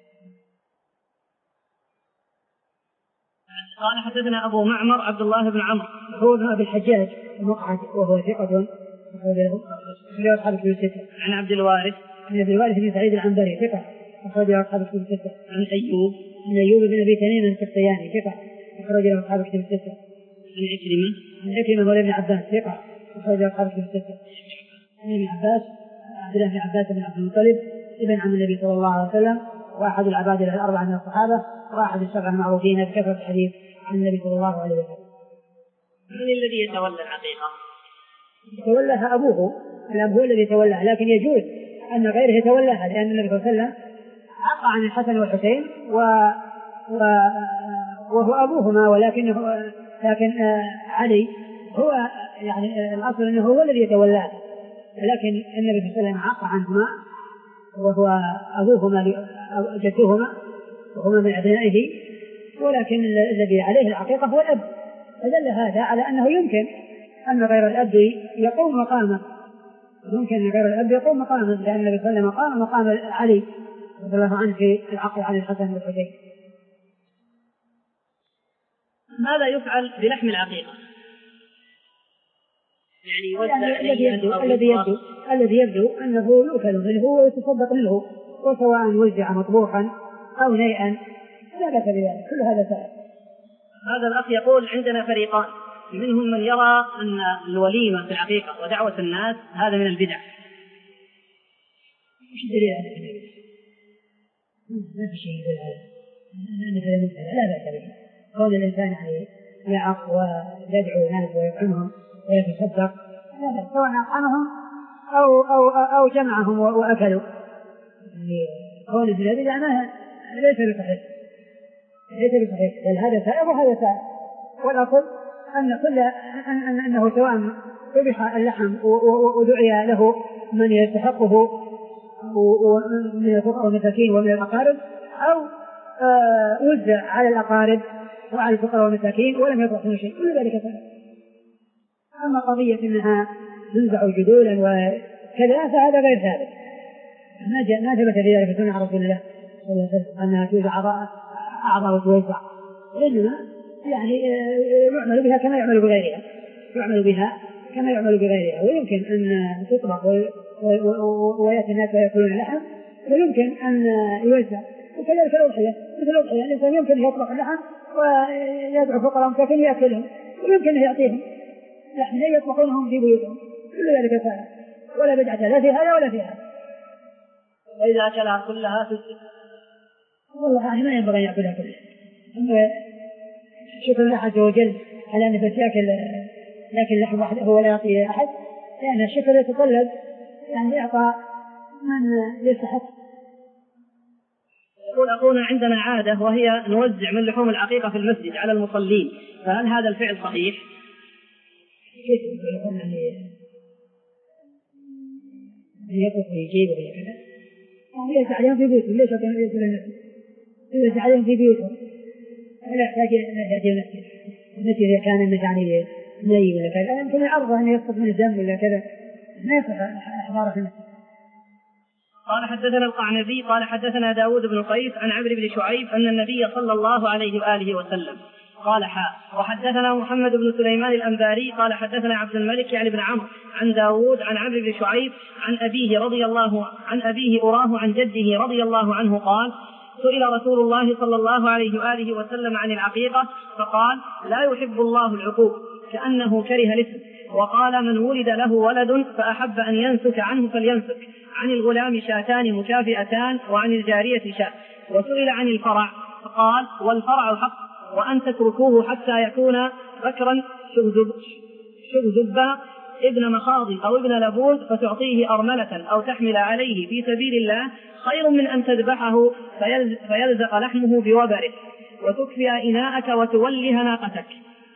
قال حدثنا أبو معمر عبد الله بن عمرو
هو ابن أبي الحجاج المقعد وهو ثقة أخرجه أصحاب الكتب الستة.
عن عبد الوارث
عن عبد الوارث بن سعيد العنبري ثقة أخرجه أصحاب الكتب الستة.
عن أيوب
عن أيوب بن أبي تميم السختياني ثقة أخرجه أصحاب الكتب الستة.
عن عكرمة
عن عكرمة مولى ابن عباس ثقة أخرجه أصحاب الكتب الستة. عن ابن عباس عبد الله بن عباس بن عبد المطلب ابن عم النبي صلى الله عليه وسلم، وأحد العباد الأربعة من الصحابة، وأحد السبعة المعروفين بكثرة الحديث عن النبي صلى الله عليه وسلم.
من الذي يتولى الحقيقة؟
يتولاها أبوه، الأب هو الذي يتولاها، لكن يجوز أن غيره يتولاها، لأن النبي صلى الله عليه وسلم عقى عن الحسن والحسين و... و... وهو أبوهما، ولكنه لكن علي هو يعني الأصل أنه هو الذي يتولاها، لكن النبي صلى الله عليه وسلم عقى عنهما وهو أبوهما جدهما وهما من أبنائه، ولكن الذي عليه العقيقة هو الأب. فدل هذا على أنه يمكن أن غير الأب يقوم مقامه، يمكن أن غير الأب يقوم مقامه، لأن النبي صلى الله عليه وسلم قام مقام علي رضي الله عنه في العقل عن الحسن والحسين.
ماذا يفعل بلحم العقيقة؟ يعني يوزع
الذي يبدو الذي يبدو الذي يبدو أنه يؤكل منه ويتصدق منه، وسواء وزع مطبوخا أو نيئا لا بأس بذلك، كل هذا سهل.
هذا الأخ يقول عندنا فريقان، منهم من يرى أن الوليمة في العقيقة ودعوة الناس هذا من البدع.
مش الدليل على البدع؟ ما في شيء يدل على أن هذا مبتدع، لا بأس به. كون الإنسان يعني يعق ويدعو الناس ويطعمهم ويتصدق لا بأس، سواء أطعمهم أو أو أو جمعهم وأكلوا. كون البدع ما ليس بصحيح، ليس بصحيح، بل هذا سائر وهذا سائر، والأصل أن كل أن أن أنه سواء ذبح اللحم ودعي له من يستحقه من الفقراء والمساكين ومن الأقارب، أو وزع على الأقارب وعلى الفقراء والمساكين ولم يطرح منه شيء، كل ذلك سائر. أما قضية أنها تنزع جذولا وكذا فهذا غير ثابت، ما جاء ما ثبت في ذلك في سنة رسول الله صلى الله عليه وسلم أنها توزع أعضاء وتوزع، إنما يعني يعمل بها كما يعمل بغيرها، يعمل بها كما يعمل بغيرها، ويمكن أن تطبخ ويأتي الناس ويأكلون اللحم، ويمكن أن يوزع. وكذلك الأضحية، مثل الأضحية الإنسان يمكن أن يطبخ اللحم ويدعو فقراء مساكين يأكلهم، ويمكن أن يعطيهم لحم يطبخونهم في بيوتهم، كل ذلك سائر، ولا بدعة لا في هذا ولا في هذا.
وإذا أكلها كلها تسلم.
والله يعني ما ينبغي أن يأكلها كلها، شكر الله عز وجل على أن بس يأكل لكن لحم وحده ولا يعطي أحد، لأن الشكر يتطلب يعني يعطى من يستحق.
يقول أخونا عندنا عادة وهي نوزع من لحوم العقيقة في المسجد على المصلين، فهل هذا الفعل صحيح؟
كيف يقول أن يطلق ويجيب ويكذا؟ يعني يوزع عليهم في بيوتهم، ليش كانوا يوزعون المسجد؟ يوزع عليهم في بيوتهم، ولا يحتاج إلى المسجد. المسجد إذا كان يعني ني ولا كذا، يمكن يعرضه أن يسقط من الدم ولا كذا، ما يصح إحضاره.
قال حدثنا القعنبي قال حدثنا داود بن قيس عن عمرو بن شعيب أن النبي صلى الله عليه وآله وسلم قال حاء وحدثنا محمد بن سليمان الأنباري قال حدثنا عبد الملك يعني بن عمرو عن داود عن عمرو بن شعيب عن أبيه رضي الله عن أبيه أراه عن جده رضي الله عنه قال سئل رسول الله صلى الله عليه وآله وسلم عن العقيقة فقال لا يحب الله العقوق كأنه كره الاسم، وقال من ولد له ولد فأحب أن ينسك عنه فلينسك، عن الغلام شاتان مكافئتان وعن الجارية شاة. وسئل عن الفرع فقال والفرع حق وأن تتركوه حتى يكون بكرا شغزبا ابن مخاض أو ابن لبون فتعطيه أرملة أو تحمل عليه في سبيل الله خير من أن تذبحه فيلزق لحمه بوبره وتكفي إناءك وتولها ناقتك.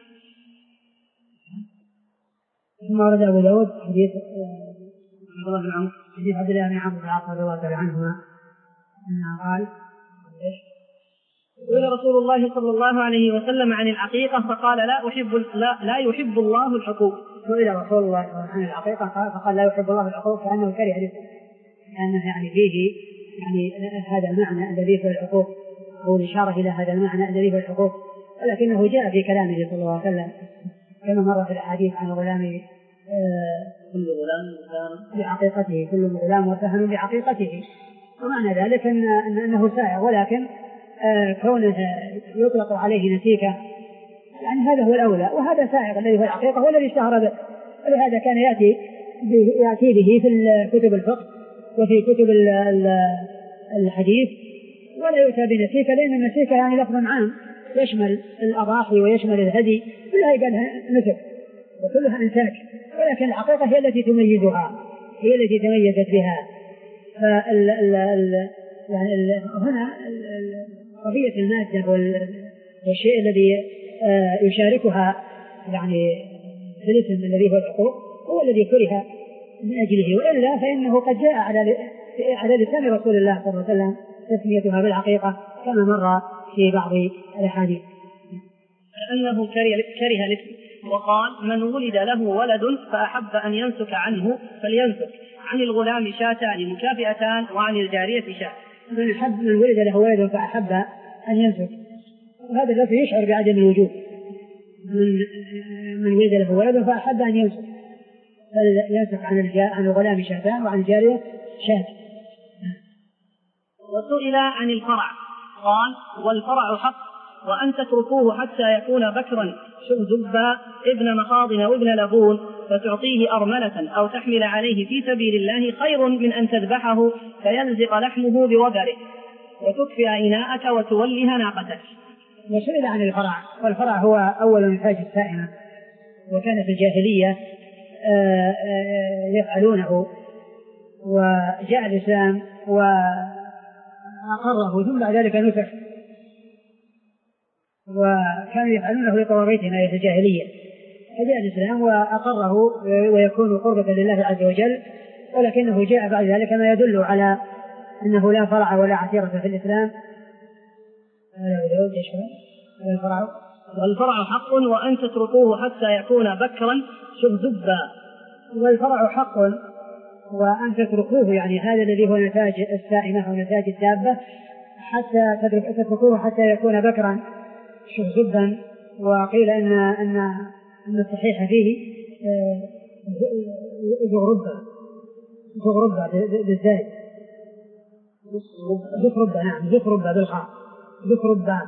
ثم ورد أبو داود حديث عبد الله بن عمرو حديث عبد الله بن عمرو بن العاص رضي الله تعالى عنهما أنه قال
قال رسول الله صلى الله عليه وسلم عن العقيقة فقال لا أحب لا, لا يحب الله العقوق.
سئل رسول الله عن العقيقة فقال لا يحب الله العقوق كأنه كره الاسم، لأنه يعني فيه يعني هذا المعنى الذي في العقوق أو الإشارة إلى هذا المعنى الذي في العقوق، ولكنه جاء في كلامه صلى الله عليه وسلم كما مر في الحديث عن غلام
كل غلام
بعقيقته كل غلام وسهم بعقيقته، ومعنى ذلك أن أنه سائغ، ولكن كونه يطلق عليه نسيكة يعني هذا هو الأولى، وهذا سائغ الذي هو العقيقة والذي اشتهر به، ولهذا كان يأتي يأتي به في كتب الفقه وفي كتب الحديث، ولا يؤتى بنسيكة لأن النسيكة يعني لفظ عام يشمل الأضاحي ويشمل الهدي كلها يقالها نسك وكلها أنساك، ولكن العقيقة هي التي تميزها هي التي تميزت بها. فال ال ال يعني ال هنا قضية المادة والشيء الذي يشاركها يعني في الاسم الذي هو العقوق هو الذي كره من أجله، وإلا فإنه قد جاء على على لسان رسول الله صلى الله عليه وسلم تسميتها بالعقيقة كما مر في بعض الأحاديث
أنه كره الاسم، وقال من ولد له ولد فأحب أن ينسك عنه فلينسك، عن الغلام شاتان مكافئتان وعن الجارية شاة.
من أحب من ولد له ولد فأحب أن ينسك، وهذا الذي يشعر بعدم الوجود. من من ولد له ولد فأحب أن ينسك فلينسك عن عن الغلام شاتان وعن الجارية شاة.
وسئل عن الفرع قال والفرع حق وأن تتركوه حتى يكون بكرا شغزبا ابن مخاض أو ابن لبون فتعطيه أرملة أو تحمل عليه في سبيل الله خير من أن تذبحه فيلزق لحمه بوبره وتكفي إناءك وتولها ناقتك.
وسئل عن الفرع، والفرع هو أول نتاج السائمة، وكان في الجاهلية يفعلونه، وجاء الإسلام وأقره ثم بعد ذلك نسخ، وكانوا يفعلونه لطواغيتهم في الجاهلية، فجاء الإسلام وأقره ويكون قربة لله عز وجل، ولكنه جاء بعد ذلك ما يدل على أنه لا فرع ولا عشيرة في الإسلام.
والفرع والفرع حق وأن تتركوه حتى يكون بكرا شغزبا.
والفرع حق وأن تتركوه يعني هذا الذي هو نتاج السائمة أو نتاج الدابة حتى تتركوه حتى يكون بكرا شغزبا. وقيل أن أن أن الصحيح فيه زغربة زغربة بالزاي زغربة نعم زغربة بالخاء زغربة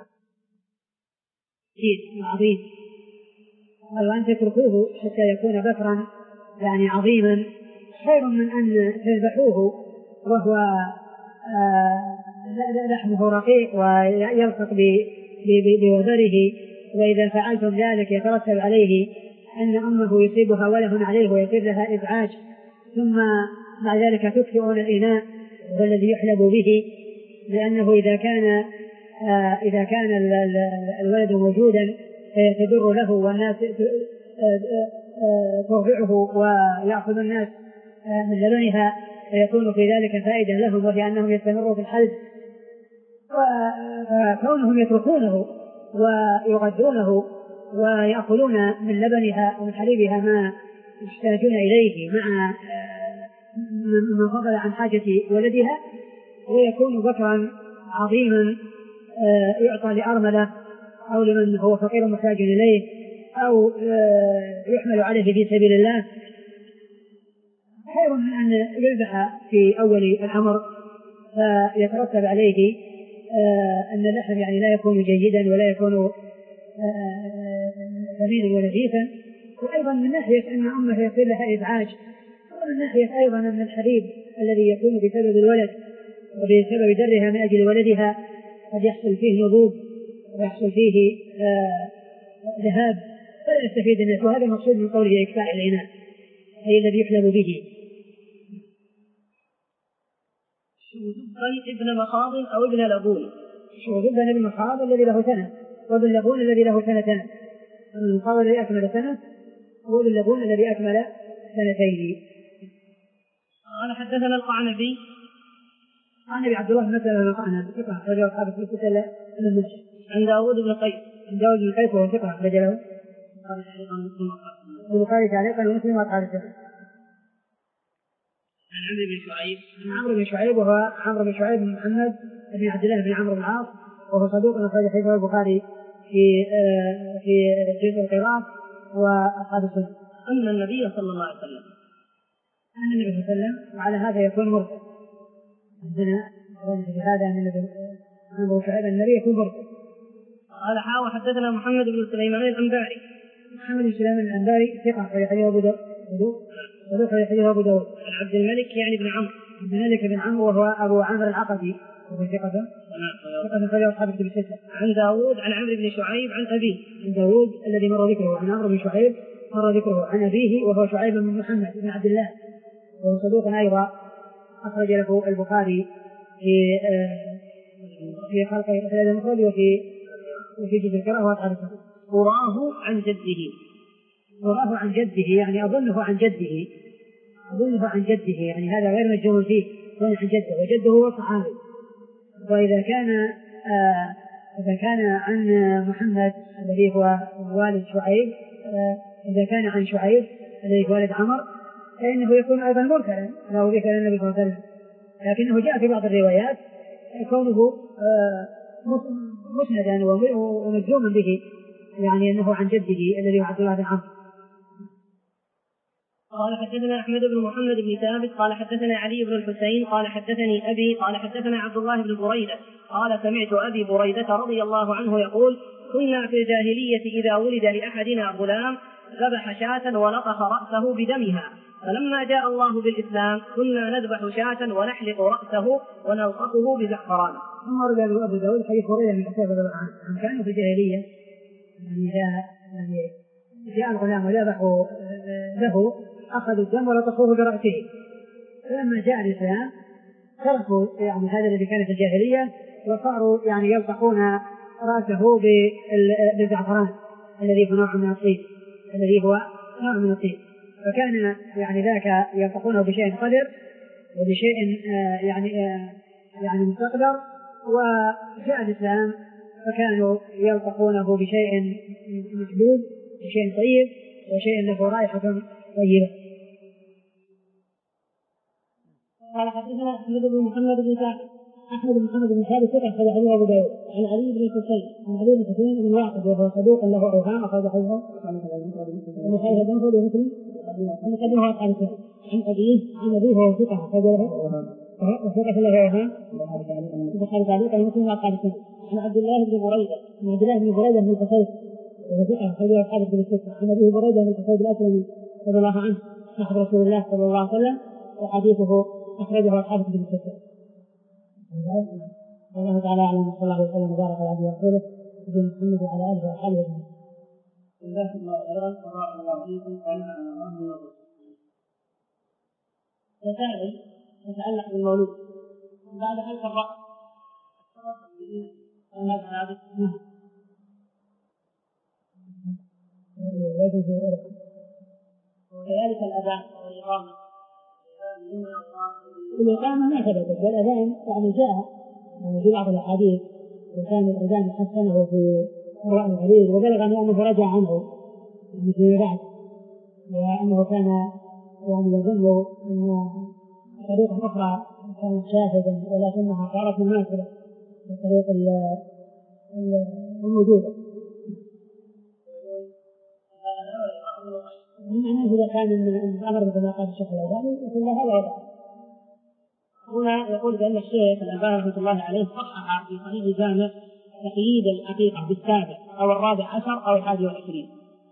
عظيم. وأن تتركوه حتى يكون بكرا يعني عظيما خير من أن تذبحوه وهو لحمه رقيق ويلصق بوبره، وإذا فعلتم ذلك يترتب عليه أن أمه يصيبها ولد عليه ويصيب لها إزعاج، ثم بعد ذلك تكفئون الإناء والذي يحلب به، لأنه إذا كان آه إذا كان الولد موجودا فيتضر له والناس ترضعه ويأخذ الناس من لبنها فيكون في ذلك فائدة لهم وهي أنهم يستمروا في الحلب. وكونهم يتركونه ويغذونه ويأخذون من لبنها ومن حليبها ما يحتاجون إليه مع من فضل عن حاجة ولدها، ويكون بكرا عظيما يعطى لأرملة أو لمن هو فقير محتاج إليه أو يحمل عليه في سبيل الله، خير من أن يذبح في أول الأمر فيترتب عليه أن اللحم يعني لا يكون جيدا ولا يكون ثمينا ولذيذا، وأيضا من ناحية أن أمه يصير لها إزعاج، ومن ناحية أيضا أن الحليب الذي يكون بسبب الولد وبسبب درها من أجل ولدها قد يحصل فيه نضوب ويحصل فيه ذهاب فلا يستفيد الناس، وهذا المقصود من قوله إكفاء الإناء أي الذي يحلب به.
شوذبا ابن مخاض أو ابن لبون.
شوذبا ابن مخاض الذي له سنة، وابن لبون الذي له سنتان. المخاض الذي أكمل سنة وابن لبون الذي أكمل سنتين.
قال حدثنا القعنبي.
عن أبي عبد الله بن مسلمة القعنبي ثقة رجل أصحاب الكتب إلا المشي.
عن داوود بن قيس.
عن داوود بن قيس وهو ثقة رجله البخاري تعليقا ومسلم وأصحاب السنة.
عن عمرو بن شعيب.
عن عمرو بن شعيب وهو عمرو بن شعيب بن محمد بن عبد الله بن عمرو بن العاص وهو صدوق أخرج حديثه البخاري في في جزء القراءة وأصحاب السنة.
أن النبي صلى الله عليه وسلم
أن النبي صلى الله عليه وسلم وعلى هذا يكون مرسل. عندنا في هذا أن عمرو بن شعيب النبي يكون مرسل.
قال حاوى حدثنا محمد بن سليمان الأنباري.
محمد بن سليمان الأنباري ثقة أخرج حديثه أبو داود. صدوق أخرج حديثه أبو داود.
عبد الملك يعني بن عمرو.
عبد الملك بن عمرو وهو أبو عامر العقدي وهو ثقة ثقة أخرج أصحاب الكتب الستة.
عن داوود عن عمرو بن شعيب عن أبيه.
عن داوود الذي مر ذكره عن عمرو بن شعيب مر ذكره عن أبيه وهو شعيب بن محمد بن عبد الله وهو صدوق أيضا أخرج له البخاري في في خلق في المفرد وفي وفي جزء القراءة وأصحاب السنة.
وراه عن جده.
وراه عن جده يعني أظنه عن جده أظنه عن جده يعني هذا غير مجزوم فيه عن جده وجده هو صحابي. وإذا كان آه إذا كان عن محمد الذي هو والد شعيب آه إذا كان عن شعيب الذي هو والد عمر فإنه يكون أيضا مرسلا له ذكر النبي صلى الله عليه وسلم، لكنه جاء في بعض الروايات كونه آه مسندا ومجزوما به يعني أنه عن جده الذي هو عبد الله بن عمرو.
قال حدثنا أحمد بن محمد بن ثابت قال حدثنا علي بن الحسين قال حدثني أبي قال حدثنا عبد الله بن بريدة قال سمعت أبي بريدة رضي الله عنه يقول كنا في الجاهلية إذا ولد لأحدنا غلام ذبح شاة ولطخ رأسه بدمها، فلما جاء الله بالإسلام كنا نذبح شاة ونحلق رأسه ونلطخه بزعفران.
ثم رد أبو داود حديث بريدة من حساب عن كانوا في الجاهلية يعني جاء يعني جاء الغلام وذبحوا له أخذوا الدم ولطخوه برأسه، فلما جاء الإسلام تركوا يعني هذا الذي كان في الجاهلية وصاروا يعني يلطخون رأسه بالزعفران الذي هو نوع من الطيب الذي هو نوع من الطيب، فكان يعني ذاك يلطخونه بشيء قدر وبشيء آه يعني آه يعني مستقدر، وجاء الإسلام فكانوا يلطخونه بشيء محدود بشيء طيب وشيء له رائحة طيبة.
قال حدثنا أحمد بن محمد بن ثابت. أحمد بن محمد بن ثابت ثقة أخرج حديثه أبو داود. عن علي بن الحسين عن علي بن الحسين بن واقد وهو صدوق له أوهام أخرج حديثه البخاري المفرد ومسلم ومقدمه أصحاب السنة. عن أبيه عن أبيه وهو ثقة أخرج له وثقة له أوهام البخاري تعليقا ومسلم وأصحاب السنة. عن عبد الله بن بريدة عن عبد الله بن بريدة بن الحسين وهو ثقة أخرج له أصحاب الكتب الستة. عن أبي بريدة بن الحسين الأسلمي رضي الله عنه صاحب رسول الله صلى الله عليه وسلم وحديثه أخرجه أصحاب الكتب الستة. الله تعالى أعلم صلى الله عليه وسلم وبارك على عبده ورسوله سيدنا محمد وعلى آله وأصحابه أجمعين. جزاكم الله خيرا وبارك الله فيكم ونفعنا الله بما قلتم. مسائل تتعلق بالمولود بعد حلق الرأس وكذلك الأذان والإقامة.
الإقامة ما ثبتت والأذان يعني جاء يعني في بعض الأحاديث وكان الأذان حسنه في الرأي الغريب وبلغني أنه رجع عنه فيما بعد، وأنه كان يعني يظن أن طريقة أخرى كانت شاهدا ولكنها صارت مماثلة للطريق الموجودة. يعني إذا كان الأمر بما قال الشيخ الألباني يقول له هذا ولا.
هنا يقول بأن الشيخ الألباني رحمة الله عليه صحح في صحيح جامع تقييد الحقيقة بالسابع أو الرابع عشر أو الحادي والعشرين.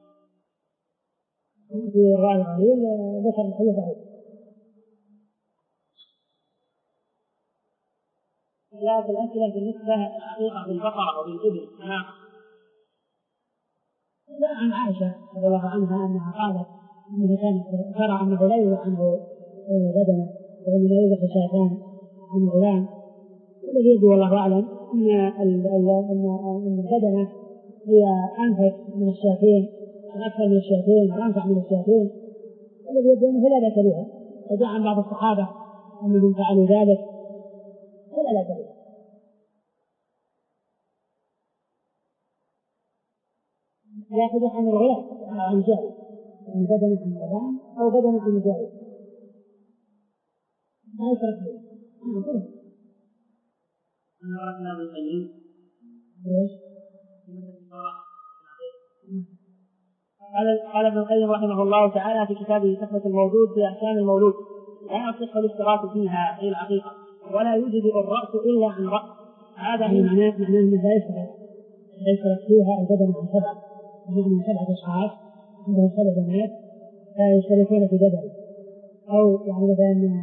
في الرأي الغريب ذكر الحديث ضعيف.
ثلاث الأسئلة بالنسبة للحقيقة بالبقرة وبالإبل نعم.
لا عن عائشة رضي الله عنها أنها قالت أنها كانت ترى أنه لا يذبح عنه بدنه وإنما يذبح شاتان عن غلام، والذي يبدو والله أعلم أن أن البدنة هي أنفس من الشاتين وأكثر من الشاتين وأنفع من الشاتين، والذي يبدو أنه لا بأس بها، وجاء عن بعض الصحابة أنهم فعلوا ذلك ولا لا بأس بها. يأخذ عن الغلام عن جاري، يعني بدنة عن غلام أو بدنة عن جاري ما يشرك به.
أنا ابن القيم قال ابن القيم رحمه الله تعالى في كتابه تحفة المولود في أحكام المولود: لا يصح الاشتراك فيها أي العقيقة ولا يجزئ الرأس إلا عن رأس. هذا
معناه معناه أنه لا يشترك لا يشترك فيها البدن عن سبعة، من سبعة أشخاص عندهم سبع بنات لا يشتركون في بدن، أو يعني مثلا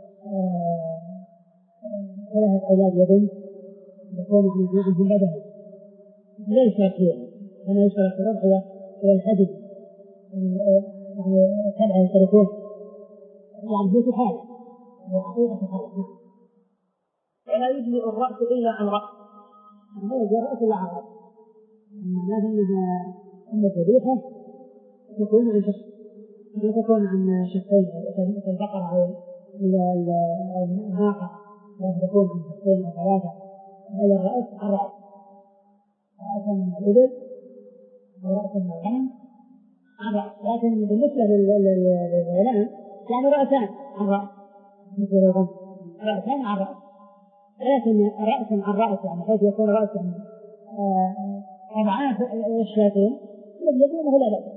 ثلاثة أولاد وبنت يكون عندهم بدن لا يشترك فيها، كما يشترك في الأضحية والهدي يعني سبعة يشتركون يعني في حالة حقيقة حالة.
ولا يجزئ الرأس إلا عن رأس،
لا يجزئ الرأس إلا عن رأس، معناه أنها أن الذبيحة تكون عن شخص لا تكون عن شخصين كالبقرة أو الناقة، لا تكون عن شخصين أو ثلاثة، بل الرأس عن رأس، رأس من الإبل ورأس من الغنم عن رأس. لكن بالنسبة للغلام يعني رأسان عن رأس مثل الغنم، رأسان عن رأس، لكن رأس عن رأس يعني حيث يكون رأس أضعاف الشاتين الذين لا بأس.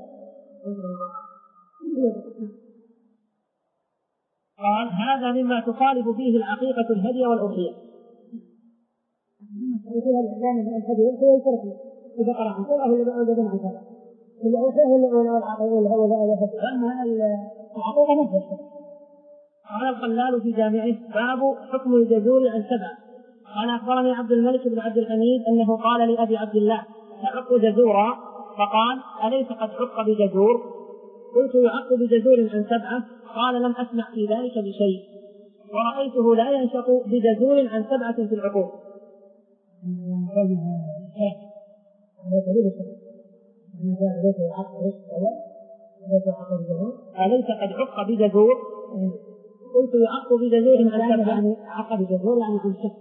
قال: هذا مما تخالف فيه العقيقة الهدي والأضحية.
فيها الإحسان الهدي والأضحية يشرك في بقرة عن سبعة ولا بدن عن سبعة، الأضحية ولا الهدي، أما العقيقة ما فيها.
قال الخلال في جامعه: باب حكم الجزور عن سبعة. قال: أخبرني عبد الملك بن عبد الحميد أنه قال لأبي عبد الله: أعق جزورا؟ فقال: أليس قد عق بجزور؟ قلت: يعق بجزور عن سبعة؟ قال: لم أسمع في ذلك بشيء، ورأيته لا ينشق بجزور عن سبعة في العقوق. أليس قد عق بجزور؟ قلت: يعق بجزور عن سبعة.
يعني عق بجزور يعني عن شخص.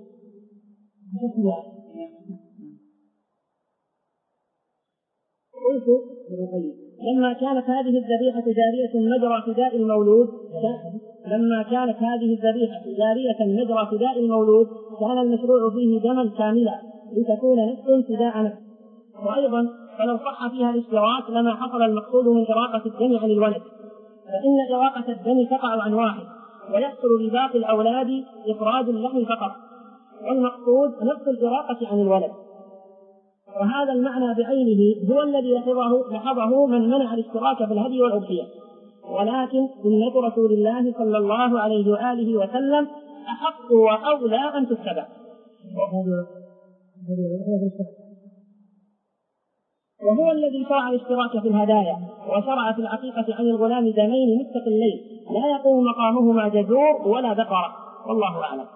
قلت: لما كانت هذه الذبيحة جارية مجرى فداء المولود لما كانت هذه الذبيحة جارية مجرى فداء المولود كان المشروع فيه دما كاملا لتكون نفس فداء نفس. وأيضا فلو صح فيها الاشتراك لما حصل المقصود من إراقة الدم عن الولد، فإن إراقة الدم تقع عن واحد ويحصل لباقي الأولاد إخراج اللحم فقط، والمقصود نفس الإراقة عن الولد. وهذا المعنى بعينه هو الذي لاحظه لاحظه من منع الاشتراك بالهدي والأضحية، ولكن سنة رسول الله صلى الله عليه وآله وسلم أحق وأولى أن تتبع. وهو الذي شرع الاشتراك في الهدايا وشرع في العقيقة عن الغلام دمين مستقلين لا يقوم مقامهما جزور ولا بقرة، والله أعلم.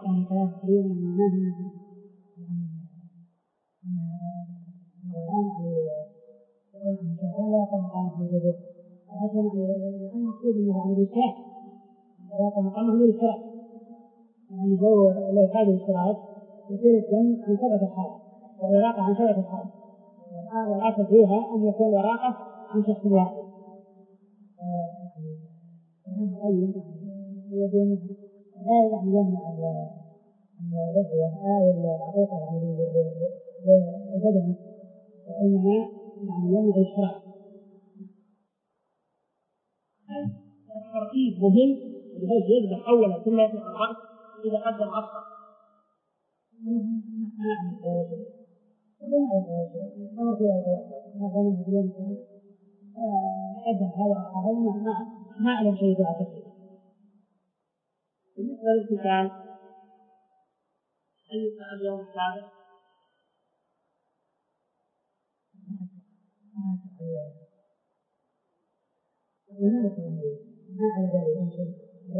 لا يقوم مقامه الجزور، لكن المقصود انه عن الاشتراك لا يقوم مقامه للاشتراك، يعني لو لو قاد الاشتراك يصير الدم عن سبعة أشخاص والإراقة عن سبعة أشخاص، والأصل فيها أن يكون وراقة عن شخص واحد. يعني يبون لا يعني يمنع الرؤية أو العقيقة يعني البدنة، وإنما يعني يمنع الإشراك. الترتيب مهم بحيث يذبح أولا ثم يترك الرأس إذا قدم أفضل. ما أعلم شيء في هذا. بالنسبة للقتال هل يستحب يوم السابع؟ ما على ذلك شيء.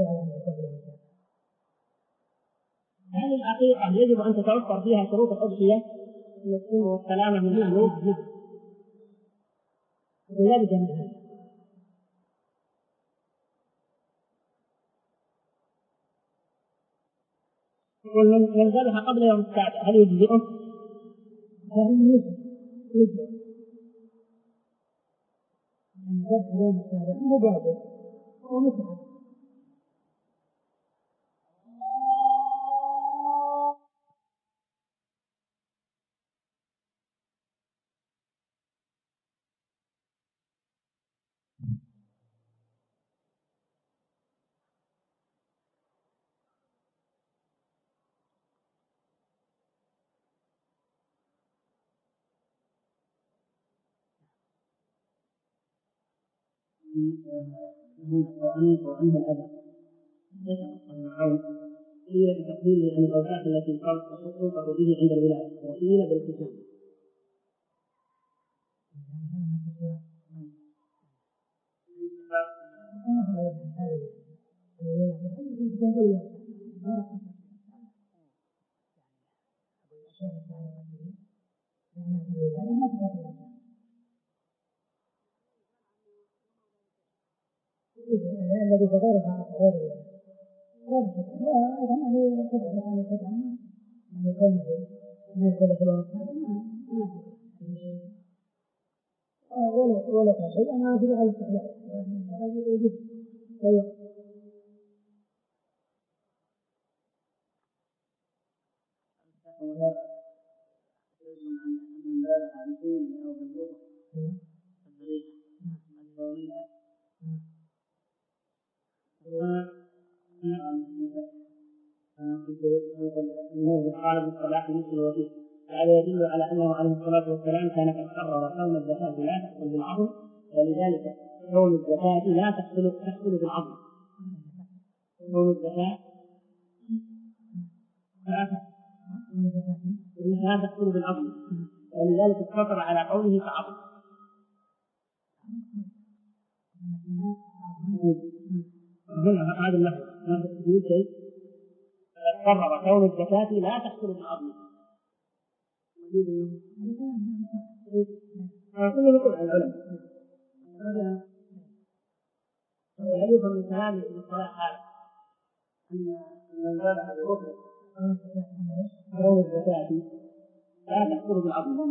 هل العقيقة يجب أن تتوفر فيها شروط الأضحية من السن والسلامة من المعلوم؟ ولا بد من هذا. ومن ذبح قبل يوم السابع هل يجزئه؟ يجزئ. أن ذبح يوم السابع هو واجب ومتعب. وعنه الأذى قيل بتقليله عن الأوقات التي تخصصه به عند الولادة، وقيل بالختان. الذي غيرها غير غير أيضا هي تبعد عن الخدعة أن يكون ما يكون في الوقت ولا ولا شيء. أنا أجري على الاستحلال هذا يجب لا قال بالصلاة مثل الوفي. هذا يدل على أنه عليه الصلاة والسلام كان قد قرر كون الزكاة لا تحصل بالعظم، ولذلك كون الزكاة لا تحصل تحصل بالعظم. كون الزكاة لا تحصل بالعظم، ولذلك اقتصر على قوله كعظم. هذا اللفظ ما تفيد شيء. قرر كون الزكاة لا تحصل بالعظم. كل يقول عن العلم هذا يفهم من كلام ابن الصلاح هذا أن من ذبح بكفر كون الزكاة لا تحصل بالعظم.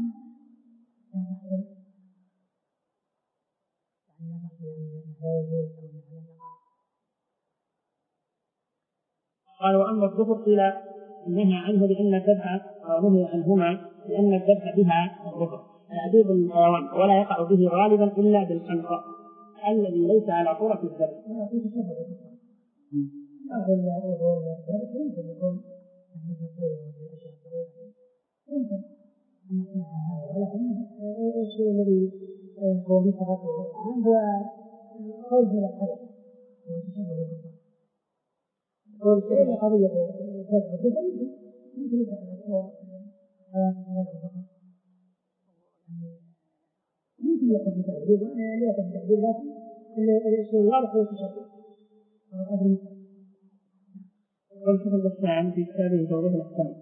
قال وأما الظفر قيل نهى عنه لأن الذبح نهي عنهما لأن الذبح بها الظفر تأديب الحيوان ولا يقع به غالبا إلا بالخنقة الذي ليس على صورة الذبح. يمكن يكون يمكن أن يكون ولكن الشيء الذي هو مستغرق هو قول من الحدث هو تشبه بالكفار. والشيء قضية ذبح الكفر يمكن يمكن يفعل يمكن يكون بتعبير لا يكون بتعبير لكن الشيء واضح هو تشبه وقدر مستقر. والكفر الثاني في كتابه توضيح الأحكام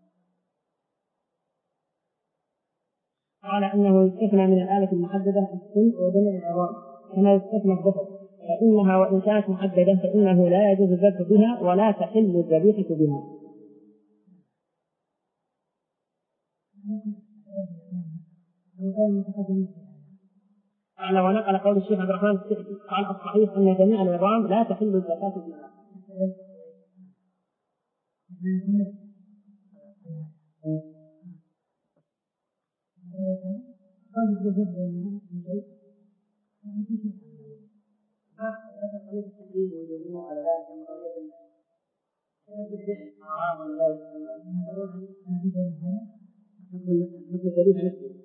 قال أنه يستثنى من الآلة المحددة السن ودمع العظام كما يستثنى الظفر، فإنها وإن كانت محددة فإنه لا يجوز الذبح بها ولا تحل الذبيحة بها.
قال ونقل قول الشيخ عبد الرحمن قال الصحيح أن جميع العظام لا تحل الزكاة فيها. قضية التحريم والجمهور على ذلك من قضية نفس الفعل حرام ولا لا يسمى نفس الدليل نفسه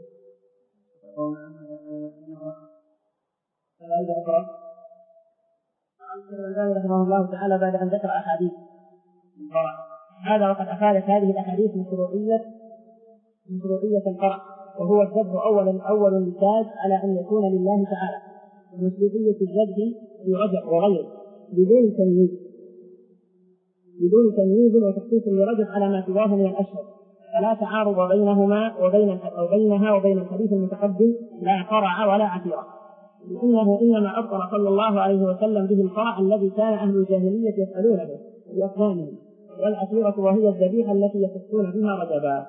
فائدة أخرى قال الشيخ الألباني رحمه الله تعالى بعد أن ذكر أحاديث الفرع هذا وقد أفادت هذه الأحاديث مشروعية مشروعية الفرع وهو الذبح أولا أول مثال على أن يكون لله تعالى مشروعية الذبح في رجب وغيره بدون تمييز بدون تمييز وتخصيص لرجب على ما سواه من الأشهر فلا تعارض بينهما وبين أو بينها وبين الحديث المتقدم لا فرع ولا عشيرة لأنه إنما أبطل صلى الله عليه وسلم به الفرع الذي كان أهل الجاهلية يفعلونه بأصنامهم والعشيرة وهي الذبيحة التي يخصون بها رجبا.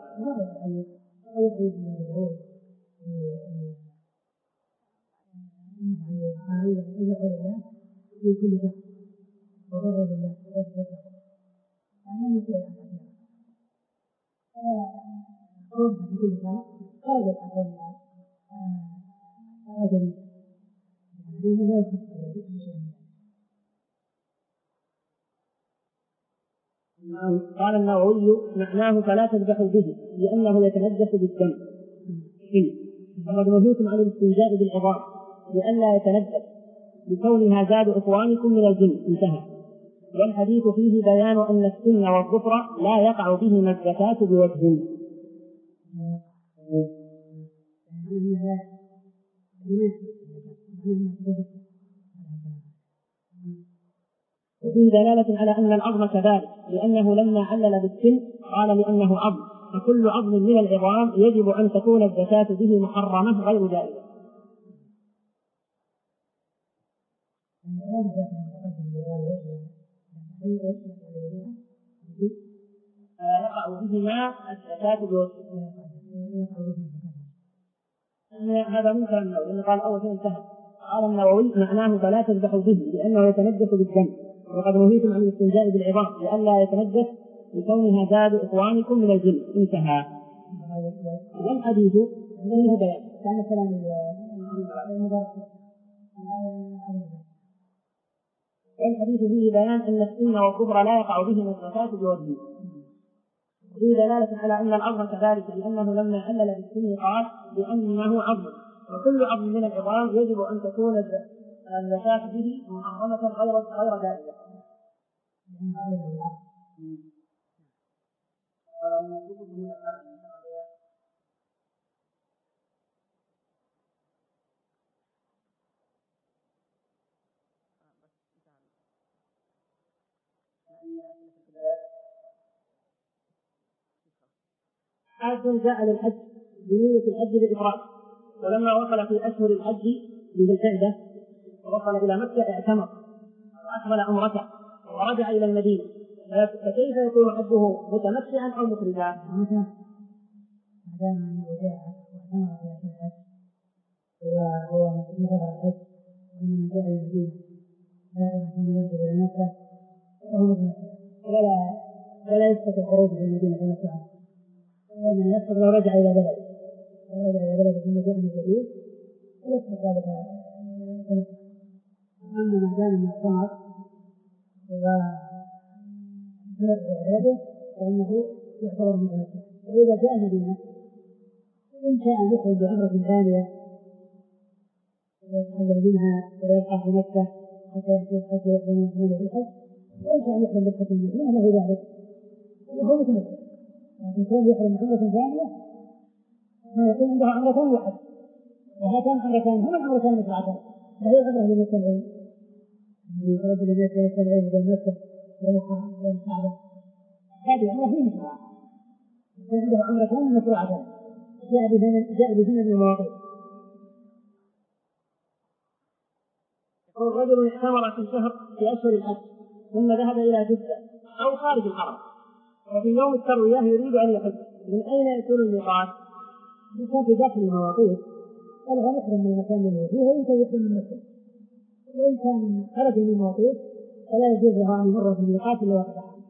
في كل شخص وضرر لله وصفته يعني ما فيه كونها في كل سنة خارج عن كونها آدمي يعني لا يخص
قال النووي معناه فلا تذبحوا به لأنه يتنجس بالدم وقد نهيتم عن الاستنجاء بالعظام لئلا يتنجس بكونها زاد إخوانكم من الجن انتهى. والحديث فيه بيان أن السن والظفر لا يقع بهما الزكاة بوجه. وفيه دلالة على أن العظم كذلك لأنه لما علل بالسن قال لأنه عظم فكل عظم من العظام يجب أن تكون الزكاة به محرمة غير جائزة. يقع بهما الزكاة بوجه. هذا من كلام النووي لأنه قال أول شيء انتهى. قال النووي معناه فلا تذبحوا به لأنه يتنجس بالدم وقد نهيتم عن الاستنجاء بالعظام لئلا يتنجس بكونها زاد إخوانكم من الجن انتهى. والحديث فيه بيان كان كلام والحديث فيه بيان أن السن والكبر لا يقع بهما الزكاة بوجه. وفيه دلالة على أن العظم كذلك لأنه لما علل بالسن قال لأنه عظم وكل عظم من العظام يجب أن تكون الزكاة به محرمة غير غير جائزة. حاج جاء للحج بنية الحج بالإفراد ولما وصل في أشهر الحج ذي القعدة ووصل إلى مكة اعتمر وأكمل عمرته ورجع إلى المدينة فكيف يكون حجه متمتعا أو مفردا؟
ما دام أنه جاء واعتمر في أشهر الحج وهو مثل الحج وإنما جاء إلى المدينة ثم يرجع إلى مكة فهو متمتع ولا ولا يستطيع الخروج من المدينة تمتعا وإنما يسقط لو رجع إلى بلده لو رجع إلى بلده ثم جاء من جديد يسقط ذلك تمتع. أما ما دام أنه اعتمر ويرجع بلده فإنه يعتبر متمتع. وإذا جاء المدينة إن شاء أن يخرج بعمرة ثانية ويتحلل منها ويبقى في مكة حتى يأتي الحج ويحرم ثمانية بالحج وإن شاء أن يحرم بالحج المدينة له ذلك وهو متمتع. لكن كون يحرم عمرة ثانية ما يكون عنده عمرتان وحج وهاتان عمرتان هما العمرتان المشروعتان لا هي العمرة اللي يتبعين يتردد الناس يتبعين بين مكة وبين الكعبة هذه عمرة هي مشروعة يكون عنده عمرتان مشروعتان جاء بهن جاء بهن المواقيت. يقول رجل اعتمر في شهر في أشهر الحج ثم ذهب إلى جدة أو خارج الحرم وفي يوم التروية يريد أن يحج من أين يكون الميقات؟ إذا كان في داخل المواقيت فلا يحرم من المكان الذي هو فيه وإن كان يحرم من مكة، وإن كان خرج من المواقيت فلا يجوز له أن يمر في الميقات إلا وقت حرم.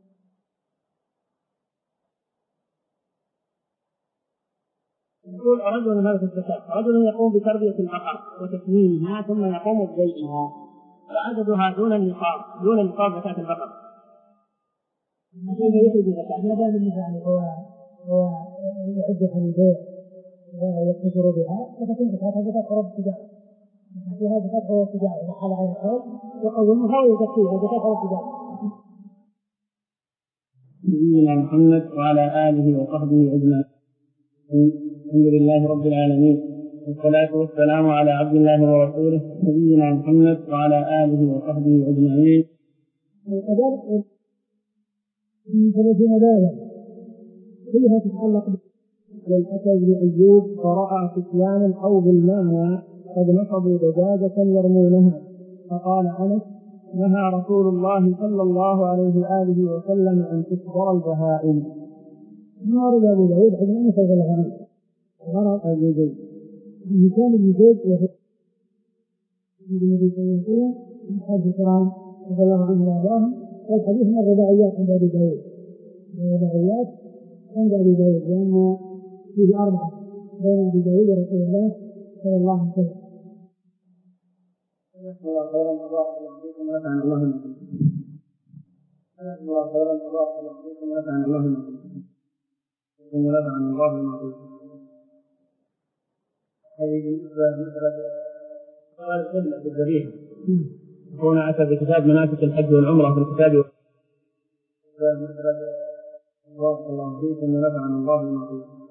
يقول رجل هذا في الزكاة، رجل يقوم بتربية البقر وتسمينها ثم يقوم ببيعها وعددها دون النصاب دون نصاب زكاة البقر،
كيف يخرج الزكاة؟ ما دام النفع يعني هو هو يعدها للبيع ويتجر بها فتكون زكاتها زكاة حروب التجارة، زكاتها زكاة حروب التجارة إذا حال على الحول يقومها ويزكيها زكاة حروب التجارة.
نبينا محمد وعلى آله وصحبه أجمعين. الحمد لله رب العالمين والصلاة والسلام على عبد الله ورسوله نبينا محمد وعلى آله وصحبه أجمعين.
وكذلك من ثلاثين بابا كلها تتعلق
للأسد بن أيوب فرأى فتيانا أو بالمعنى قد نصبوا دجاجة يرمونها، فقال أنس نهى رسول الله صلى الله عليه وآله وسلم أن تصبر البهائم.
ما ورد أبو داود عن أنس رضي الله عنه غرق أبو زيد عن هشام بن زيد وهو عن النبي صلى الله عليه وسلم من أصحاب الكرام رضي الله عنه وأرضاهم. والحديث من الرباعيات عند أبي داود، الرباعيات عند أبي داود لأن فيه أربعة بين أبي داود ورسول الله صلى الله عليه وسلم.
الله خيرا الله يحفظكم ونفعنا الله بكم. الله خيرا الله يحفظكم ونفعنا الله بكم. ونفعنا الله بكم. هذه بالنسبة لمسألة سؤال القبلة في الذبيحة. هنا أتى بكتاب مناسك الحج والعمرة في الكتاب مسألة الله الله فيكم ونفعنا الله بكم.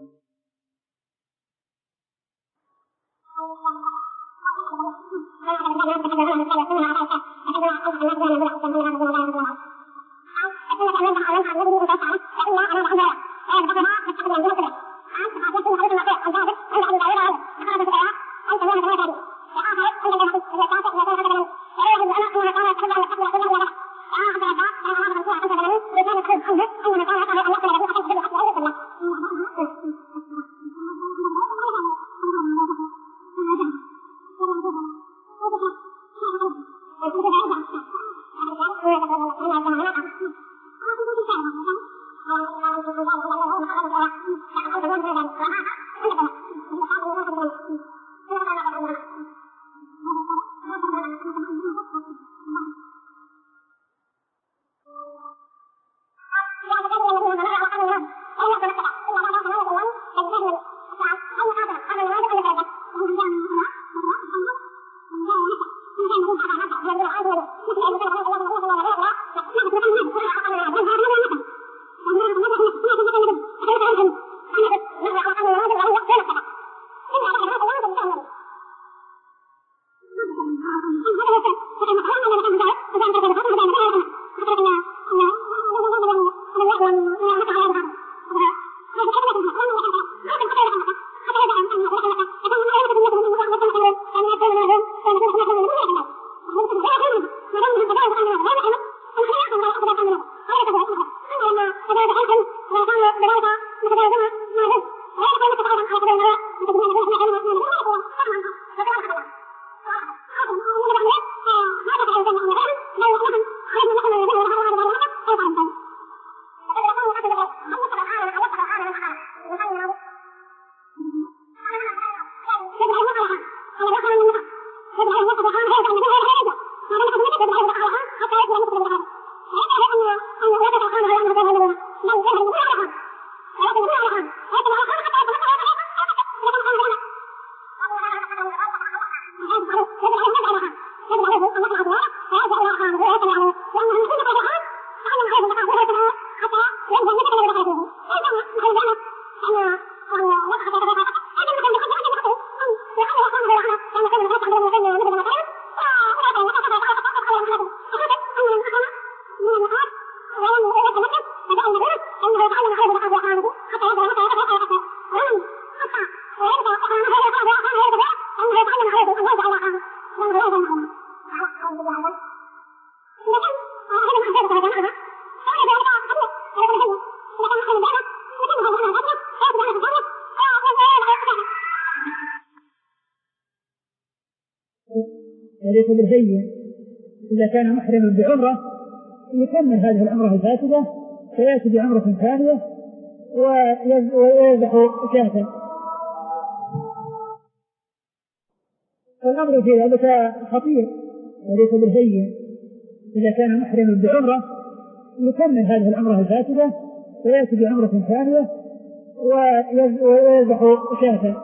وليس بالهين. إذا كان محرما بعمرة يكمل هذه العمرة الفاسدة ويأتي بعمرة ثانية ويذبح شاة. فالأمر في ذلك خطير وليس بالهين. إذا كان محرما بعمرة يكمل هذه العمرة الفاسدة ويأتي بعمرة ثانية ويذبح شاة.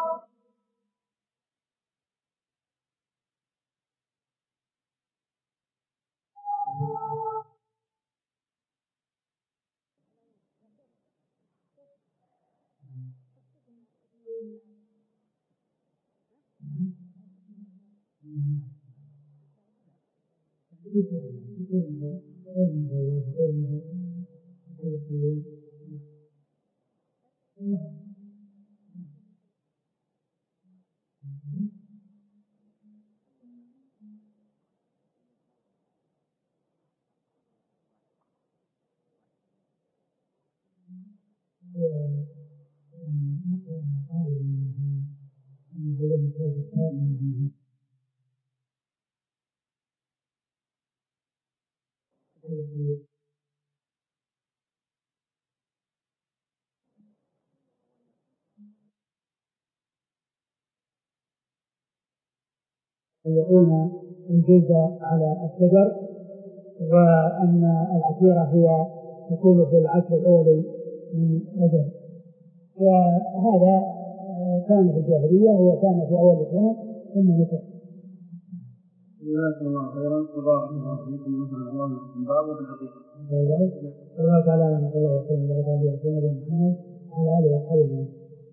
يكون الجلد على الشجر، وأن العشيرة هي تكون في العشر الأول من رجب. وهذا كان في الجاهلية وكان في أول الإسلام ثم نسخ.
جزاكم الله خيرا وبارك الله فيكم ونفعنا الله بكم باب في الحقيقة.
الله تعالى على نبينا وسلم وعلى آله محمد وعلى آله وصحبه.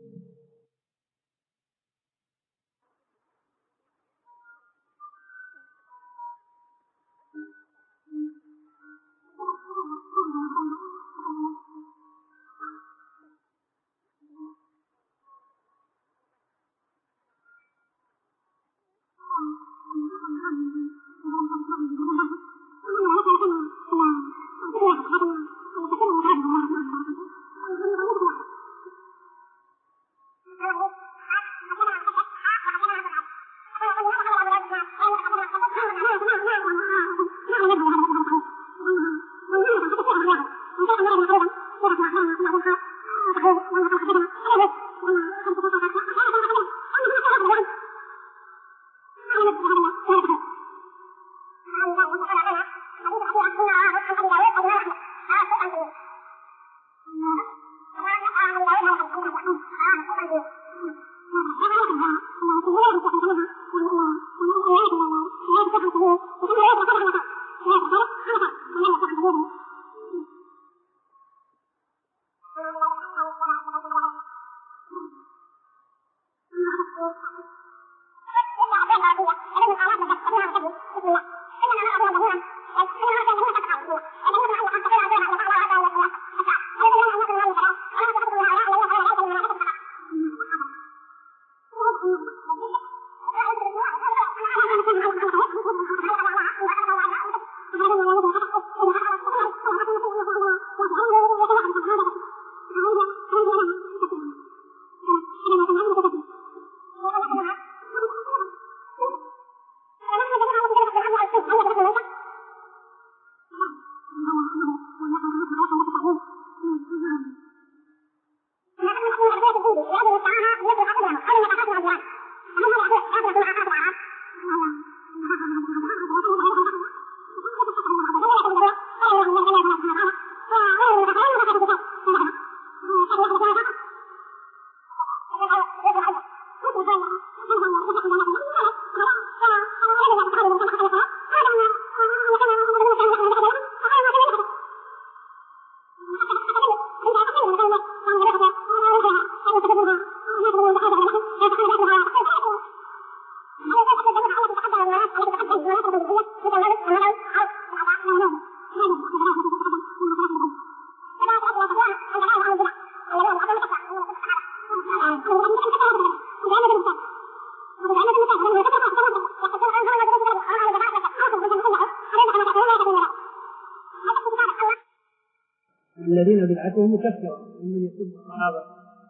الذين بدعتهم مكفرة ممن يسب الصحابة.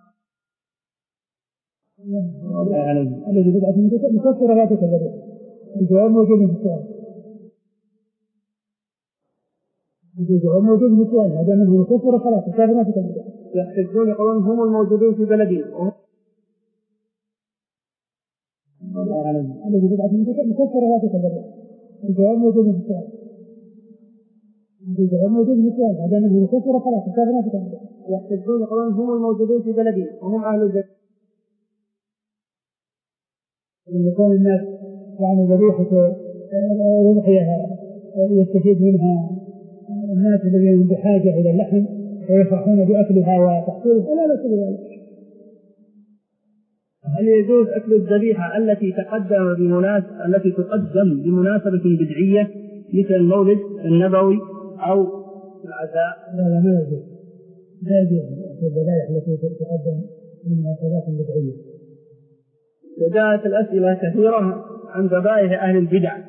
الذي بدعته مكفرة لا تكذب. الجواب موجود في السؤال. الجواب موجود في السؤال، هذا منه كفر خلاص الكافر ما تكلم.
يحتجون يقولون هم الموجودين في بلدهم.
الذي بدعة مكفرة لا تكلم. الجواب موجود في السؤال. الجواب موجود في السؤال، هذا منه كفر خلاص الكافر ما تكلم.
يحتجون يقولون هم الموجودين في بلدهم وهم أهل الجنة.
يكون الناس يعني ذبيحة يضحيها يستفيد منها الناس الذين بحاجة إلى اللحم ويفرحون بأكلها وتحصيلها، لا لا ذلك.
هل يجوز أكل الذبيحة التي تقدم بمناسبة التي تقدم بمناسبة بدعية مثل المولد النبوي أو العزاء؟
لا لا ما يجوز، لا يجوز الذبائح التي تقدم بمناسبات بدعية.
وجاءت الأسئلة كثيرة عن ذبائح أهل البدع